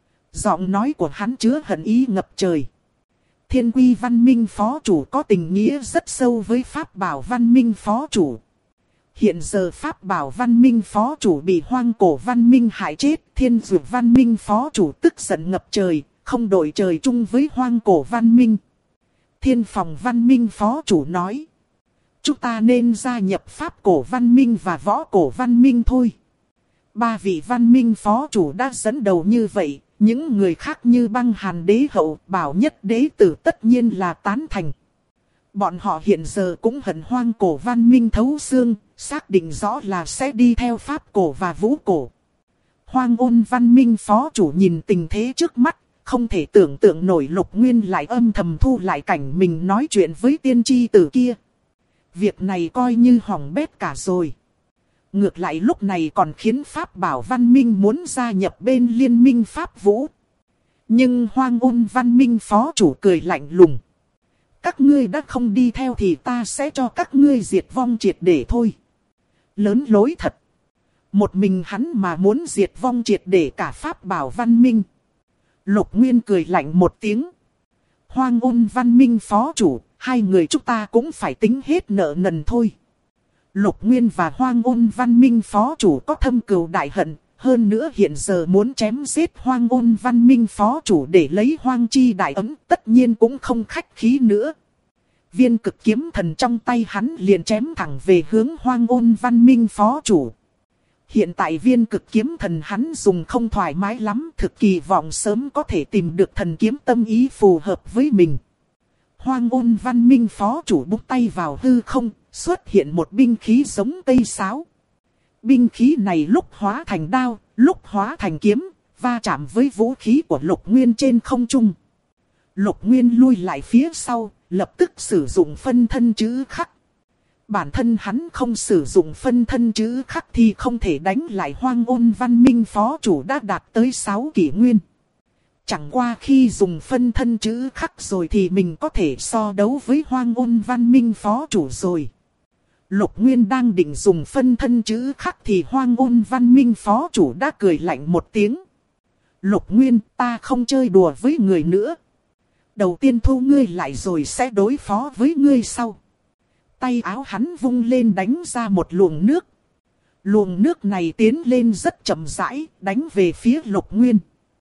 [SPEAKER 1] Giọng nói của hắn chứa hận ý ngập trời. Thiên Quy Văn Minh phó chủ có tình nghĩa rất sâu với Pháp Bảo Văn Minh phó chủ. Hiện giờ Pháp Bảo Văn Minh phó chủ bị Hoang Cổ Văn Minh hại chết, Thiên Dược Văn Minh phó chủ tức giận ngập trời, không đội trời chung với Hoang Cổ Văn Minh. Thiên Phòng Văn Minh phó chủ nói. Chúng ta nên gia nhập Pháp Cổ Văn Minh và Võ Cổ Văn Minh thôi. Ba vị Văn Minh phó chủ đã dẫn đầu như vậy, những người khác như Băng Hàn Đế Hậu, Bảo Nhất Đế Tử tất nhiên là tán thành. Bọn họ hiện giờ cũng hận Hoang Cổ Văn Minh thấu xương, xác định rõ là sẽ đi theo Pháp Cổ và Vũ Cổ. Hoang Ôn Văn Minh phó chủ nhìn tình thế trước mắt, không thể tưởng tượng nổi Lục Nguyên lại âm thầm thu lại cảnh mình nói chuyện với Tiên Tri Tử kia. Việc này coi như hỏng bét cả rồi. Ngược lại lúc này còn khiến Pháp Bảo Văn Minh muốn gia nhập bên Liên minh Pháp Vũ. Nhưng Hoang Ôn Văn Minh phó chủ cười lạnh lùng. Các ngươi đã không đi theo thì ta sẽ cho các ngươi diệt vong triệt để thôi. Lớn lối thật. Một mình hắn mà muốn diệt vong triệt để cả Pháp Bảo Văn Minh. Lục Nguyên cười lạnh một tiếng. Hoang Ôn Văn Minh phó chủ, hai người chúng ta cũng phải tính hết nợ nần thôi. Lục Nguyên và Hoang Ôn Văn Minh phó chủ có thâm cừu đại hận. Hơn nữa hiện giờ muốn chém giết Hoang Ôn Văn Minh phó chủ để lấy Hoang Chi đại ấm, tất nhiên cũng không khách khí nữa. Viên Cực Kiếm Thần trong tay hắn liền chém thẳng về hướng Hoang Ôn Văn Minh phó chủ. Hiện tại Viên Cực Kiếm Thần hắn dùng không thoải mái lắm, thực kỳ vọng sớm có thể tìm được thần kiếm tâm ý phù hợp với mình. Hoang Ôn Văn Minh phó chủ búng tay vào hư không, xuất hiện một binh khí giống cây sáo. Binh khí này lúc hóa thành đao, lúc hóa thành kiếm, va chạm với vũ khí của Lục Nguyên trên không trung. Lục Nguyên lui lại phía sau, lập tức sử dụng phân thân chữ khắc. Bản thân hắn không sử dụng phân thân chữ khắc thì không thể đánh lại Hoang Ôn Văn Minh phó chủ đã đạt tới 6 kỷ nguyên. Chẳng qua khi dùng phân thân chữ khắc rồi thì mình có thể so đấu với Hoang Ôn Văn Minh phó chủ rồi. Lục Nguyên đang định dùng phân thân chữ khắc thì Hoang Ôn Văn Minh phó chủ đã cười lạnh một tiếng. Lục Nguyên, ta không chơi đùa với người nữa. Đầu tiên thu ngươi lại rồi sẽ đối phó với ngươi sau. Tay áo hắn vung lên đánh ra một luồng nước. Luồng nước này tiến lên rất chậm rãi, đánh về phía Lục Nguyên.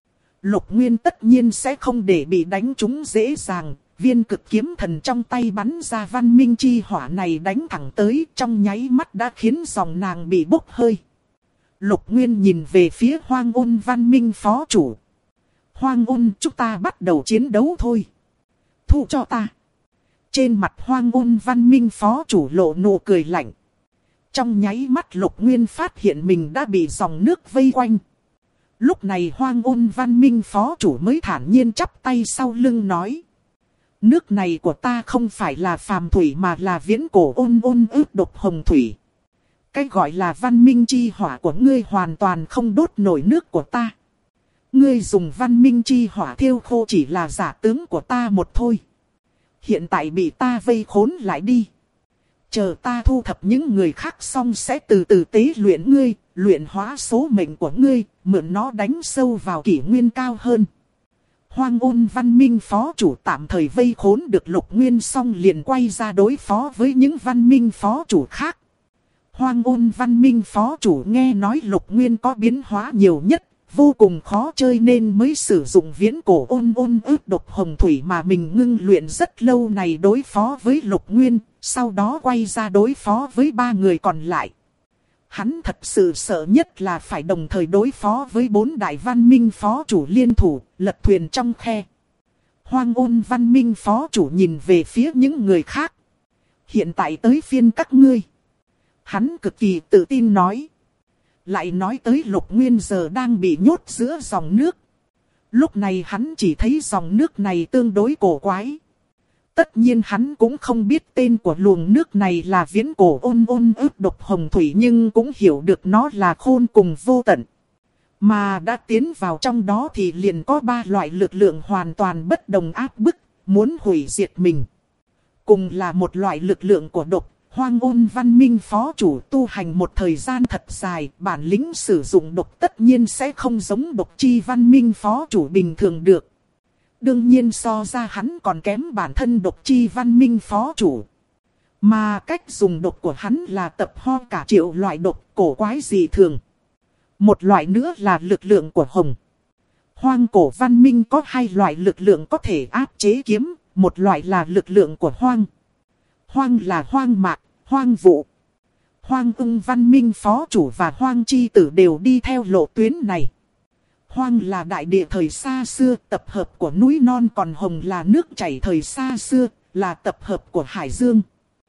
[SPEAKER 1] Lục Nguyên tất nhiên sẽ không để bị đánh trúng dễ dàng. Viên cực kiếm thần trong tay bắn ra văn minh chi hỏa này đánh thẳng tới, trong nháy mắt đã khiến dòng nàng bị bốc hơi. Lục Nguyên nhìn về phía Hoang Ôn Văn Minh phó chủ. Hoang Ôn, chúng ta bắt đầu chiến đấu thôi. Thu cho ta. Trên mặt Hoang Ôn Văn Minh phó chủ lộ nụ cười lạnh. Trong nháy mắt Lục Nguyên phát hiện mình đã bị dòng nước vây quanh. Lúc này Hoang Ôn Văn Minh phó chủ mới thản nhiên chắp tay sau lưng nói. Nước này của ta không phải là phàm thủy mà là viễn cổ ôn ướt độc hồng thủy. Cái gọi là văn minh chi hỏa của ngươi hoàn toàn không đốt nổi nước của ta. Ngươi dùng văn minh chi hỏa thiêu khô chỉ là giả tướng của ta một thôi. Hiện tại bị ta vây khốn lại đi. Chờ ta thu thập những người khác xong sẽ từ từ tế luyện ngươi, luyện hóa số mệnh của ngươi, mượn nó đánh sâu vào kỷ nguyên cao hơn. Hoang Ôn Văn Minh phó chủ tạm thời vây khốn được Lục Nguyên xong liền quay ra đối phó với những văn minh phó chủ khác. Hoang Ôn Văn Minh phó chủ nghe nói Lục Nguyên có biến hóa nhiều nhất, vô cùng khó chơi nên mới sử dụng viễn cổ ôn ướt độc hồng thủy mà mình ngưng luyện rất lâu này đối phó với Lục Nguyên, sau đó quay ra đối phó với 3 người còn lại. Hắn thật sự sợ nhất là phải đồng thời đối phó với 4 đại văn minh phó chủ liên thủ, lật thuyền trong khe. Hoang Ôn Văn Minh phó chủ nhìn về phía những người khác. Hiện tại tới phiên các ngươi. Hắn cực kỳ tự tin nói. Lại nói tới Lục Nguyên giờ đang bị nhốt giữa dòng nước. Lúc này hắn chỉ thấy dòng nước này tương đối cổ quái. Tất nhiên hắn cũng không biết tên của luồng nước này là viễn cổ ôn ướt độc hồng thủy nhưng cũng hiểu được nó là khôn cùng vô tận. Mà đã tiến vào trong đó thì liền có 3 loại lực lượng hoàn toàn bất đồng áp bức, muốn hủy diệt mình. Cùng là một loại lực lượng của độc, Hoang Ôn Văn Minh phó chủ tu hành một thời gian thật dài, bản lĩnh sử dụng độc tất nhiên sẽ không giống độc chi văn minh phó chủ bình thường được. Đương nhiên so ra hắn còn kém bản thân độc chi văn minh phó chủ. Mà cách dùng độc của hắn là tập ho cả triệu loại độc cổ quái dị thường. Một loại nữa là lực lượng của hồng. Hoang cổ văn minh có 2 loại lực lượng có thể áp chế kiếm, một loại là lực lượng của hoang. Hoang là hoang mạc, hoang vụ. Hoang Ung Văn Minh phó chủ và Hoang chi tử đều đi theo lộ tuyến này. Hoang là đại địa thời xa xưa, tập hợp của núi non, còn hồng là nước chảy thời xa xưa, là tập hợp của hải dương.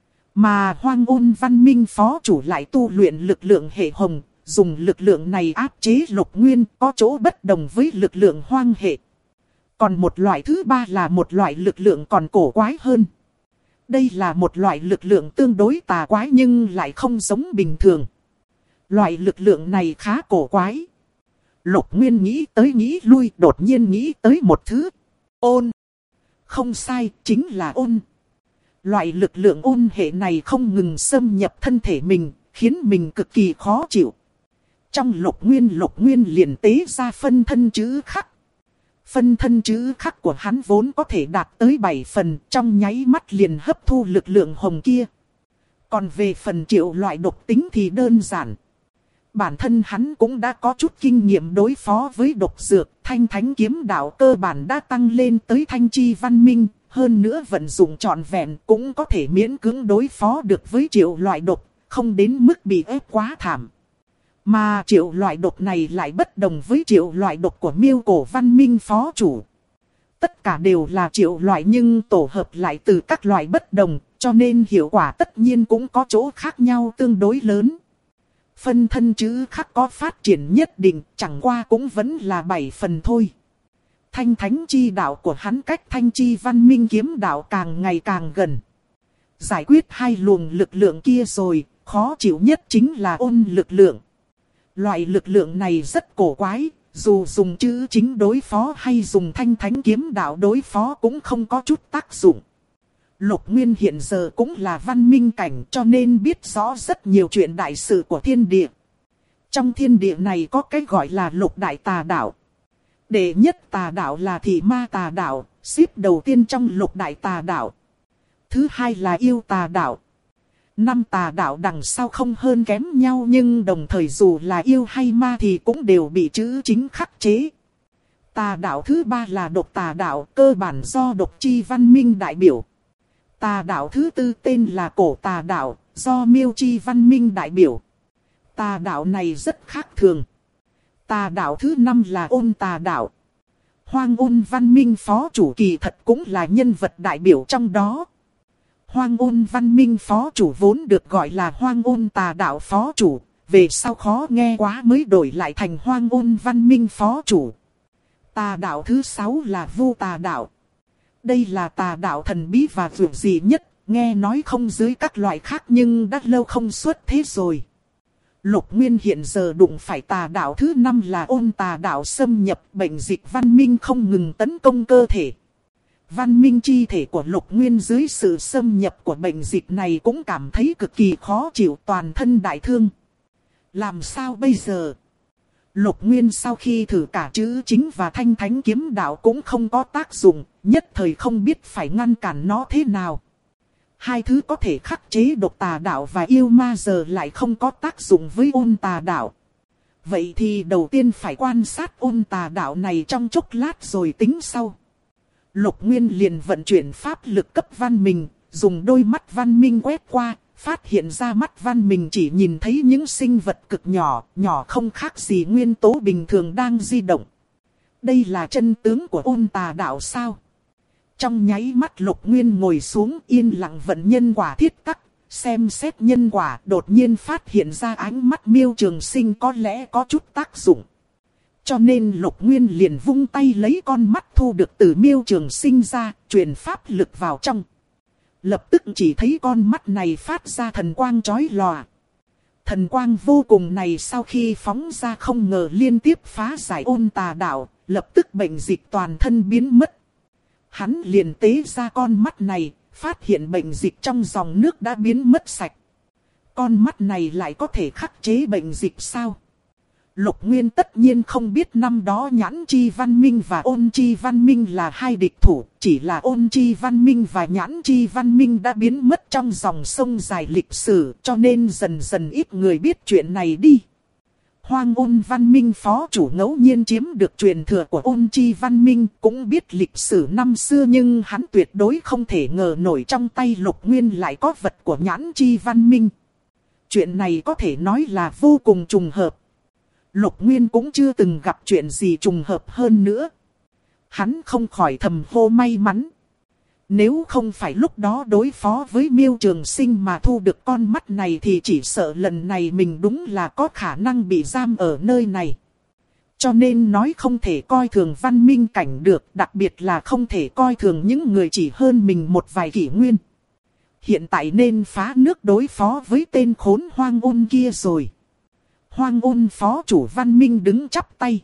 [SPEAKER 1] Mà Hoang Ôn Văn Minh phó chủ lại tu luyện lực lượng hệ hồng, dùng lực lượng này áp chế Lục Nguyên, có chỗ bất đồng với lực lượng hoang hệ. Còn một loại thứ 3 là một loại lực lượng còn cổ quái hơn. Đây là một loại lực lượng tương đối tà quái nhưng lại không giống bình thường. Loại lực lượng này khá cổ quái. Lục Nguyên nghĩ tới nghĩ lui, đột nhiên nghĩ tới một thứ. Ôn. Không sai, chính là ôn. Loại lực lượng ôn hệ này không ngừng xâm nhập thân thể mình, khiến mình cực kỳ khó chịu. Trong Lục Nguyên liền tế ra phân thân chữ khắc. Phân thân chữ khắc của hắn vốn có thể đạt tới 7 phần, trong nháy mắt liền hấp thu lực lượng hồng kia. Còn về phần triệu loại độc tính thì đơn giản. Bản thân hắn cũng đã có chút kinh nghiệm đối phó với độc dược, thanh thánh kiếm đạo cơ bản đã tăng lên tới thanh chi văn minh, hơn nữa vận dụng trọn vẹn cũng có thể miễn cưỡng đối phó được với triệu loại độc, không đến mức bị ép quá thảm. Mà triệu loại độc này lại bất đồng với triệu loại độc của Miêu Cổ Văn Minh phó chủ. Tất cả đều là triệu loại nhưng tổ hợp lại từ các loại bất đồng, cho nên hiệu quả tất nhiên cũng có chỗ khác nhau tương đối lớn. Phân thân chữ khắc có phát triển nhất định, chẳng qua cũng vẫn là 7 phần thôi. thanh thánh chi đạo của hắn cách thanh chi văn minh kiếm đạo càng ngày càng gần. Giải quyết hai luồng lực lượng kia rồi, khó chịu nhất chính là ôn lực lượng. Loại lực lượng này rất cổ quái, dù dùng chữ chính đối phó hay dùng thanh thánh kiếm đạo đối phó cũng không có chút tác dụng. Lục Nguyên hiện giờ cũng là văn minh cảnh cho nên biết rõ rất nhiều chuyện đại sự của thiên địa. Trong thiên địa này có cái gọi là lục đại tà đạo. Đệ nhất tà đạo là thị ma tà đạo, xếp đầu tiên trong lục đại tà đạo. Thứ hai là yêu tà đạo. 5 tà đạo đằng sau không hơn kém nhau nhưng đồng thời dù là yêu hay ma thì cũng đều bị chữ chính khắc chế. Tà đạo thứ ba là độc tà đạo, cơ bản do độc chi văn minh đại biểu. Tà đạo thứ tư tên là cổ tà đạo, do miêu chi văn minh đại biểu. Tà đạo này rất khác thường. Tà đạo thứ 5 là ôn tà đạo. Hoang ôn văn minh phó chủ kỳ thật cũng là nhân vật đại biểu trong đó. Hoang ôn văn minh phó chủ vốn được gọi là hoang ôn tà đạo phó chủ, về sau khó nghe quá mới đổi lại thành hoang ôn văn minh phó chủ. Tà đạo thứ 6 là vu tà đạo. Đây là tà đạo thần bí và vượt dị nhất, nghe nói không dưới các loại khác nhưng đã lâu không xuất thế rồi. Lục Nguyên hiện giờ đụng phải tà đạo thứ 5 là ôn tà đạo xâm nhập bệnh dịch văn minh không ngừng tấn công cơ thể. Văn minh chi thể của Lục Nguyên dưới sự xâm nhập của bệnh dịch này cũng cảm thấy cực kỳ khó chịu, toàn thân đại thương. Làm sao bây giờ? Lục Nguyên sau khi thử cả chữ chính và thanh thánh kiếm đạo cũng không có tác dụng, nhất thời không biết phải ngăn cản nó thế nào. Hai thứ có thể khắc chế độc tà đạo và yêu ma giờ lại không có tác dụng với ôn tà đạo. Vậy thì đầu tiên phải quan sát ôn tà đạo này trong chốc lát rồi tính sau. Lục Nguyên liền vận chuyển pháp lực cấp văn mình, dùng đôi mắt văn minh quét qua, phát hiện ra mắt văn mình chỉ nhìn thấy những sinh vật cực nhỏ, nhỏ không khác gì nguyên tố bình thường đang di động. Đây là chân tướng của ôn tà đạo sao? Trong nháy mắt Lục Nguyên ngồi xuống yên lặng vận nhân quả thiết tắc, xem xét nhân quả đột nhiên phát hiện ra ánh mắt Miêu Trường Sinh có lẽ có chút tác dụng. Cho nên Lục Nguyên liền vung tay lấy con mắt thu được từ Miêu Trường Sinh ra, truyền pháp lực vào trong. Lập tức chỉ thấy con mắt này phát ra thần quang chói lòa. Thần quang vô cùng này sau khi phóng ra không ngờ liên tiếp phá giải ôn tà đạo, lập tức bệnh dịch toàn thân biến mất. Hắn liền tế ra con mắt này, phát hiện bệnh dịch trong dòng nước đã biến mất sạch. Con mắt này lại có thể khắc chế bệnh dịch sao? Lục Nguyên tất nhiên không biết năm đó Nhãn Chi Văn Minh và Ôn Chi Văn Minh là hai địch thủ, chỉ là Ôn Chi Văn Minh và Nhãn Chi Văn Minh đã biến mất trong dòng sông dài lịch sử, cho nên dần dần ít người biết chuyện này đi. Hoang Ôn Văn Minh phó chủ ngẫu nhiên chiếm được truyền thừa của Ôn Chi Văn Minh, cũng biết lịch sử năm xưa nhưng hắn tuyệt đối không thể ngờ nổi trong tay Lục Nguyên lại có vật của Nhãn Chi Văn Minh. Chuyện này có thể nói là vô cùng trùng hợp. Lục Nguyên cũng chưa từng gặp chuyện gì trùng hợp hơn nữa. Hắn không khỏi thầm hô may mắn. Nếu không phải lúc đó đối phó với Miêu Trường Sinh mà thu được con mắt này thì chỉ sợ lần này mình đúng là có khả năng bị giam ở nơi này. Cho nên nói không thể coi thường văn minh cảnh được, đặc biệt là không thể coi thường những người chỉ hơn mình một vài kỷ nguyên. Hiện tại nên phá nước đối phó với tên khốn Hoang Ôn kia rồi. Hoang Ôn phó chủ văn minh đứng chắp tay.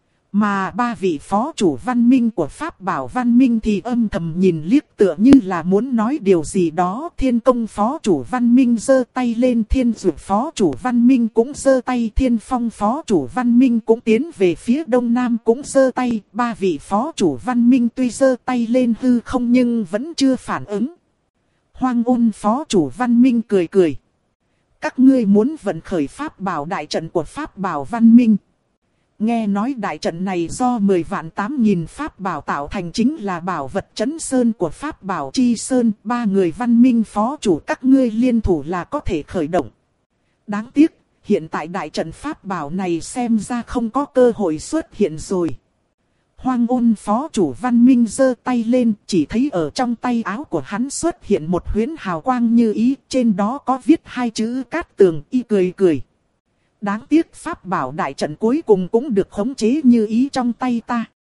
[SPEAKER 1] Mà ba vị phó chủ văn minh của Pháp Bảo văn minh thì âm thầm nhìn liếc tựa như là muốn nói điều gì đó. Thiên Công phó chủ văn minh giơ tay lên, Thiên Dược phó chủ văn minh cũng giơ tay, Thiên Phong phó chủ văn minh cũng tiến về phía đông nam cũng giơ tay. Ba vị phó chủ văn minh tuy giơ tay lên hư không nhưng vẫn chưa phản ứng. Hoang Ôn phó chủ văn minh cười cười. Các ngươi muốn vận khởi Pháp Bảo đại trận của Pháp Bảo văn minh. Nghe nói đại trận này do 10 vạn 8.000 Pháp Bảo tạo thành, chính là bảo vật trấn sơn của Pháp Bảo Chi Sơn. Ba người văn minh phó chủ các ngươi liên thủ là có thể khởi động. Đáng tiếc, hiện tại đại trận Pháp Bảo này xem ra không có cơ hội xuất hiện rồi. Hoang Ôn phó chủ văn minh giơ tay lên, chỉ thấy ở trong tay áo của hắn xuất hiện một huyễn hào quang như ý, trên đó có viết hai chữ Cát Tường. Y cười cười. Đáng tiếc Pháp Bảo đại trận cuối cùng cũng được khống chế như ý trong tay ta.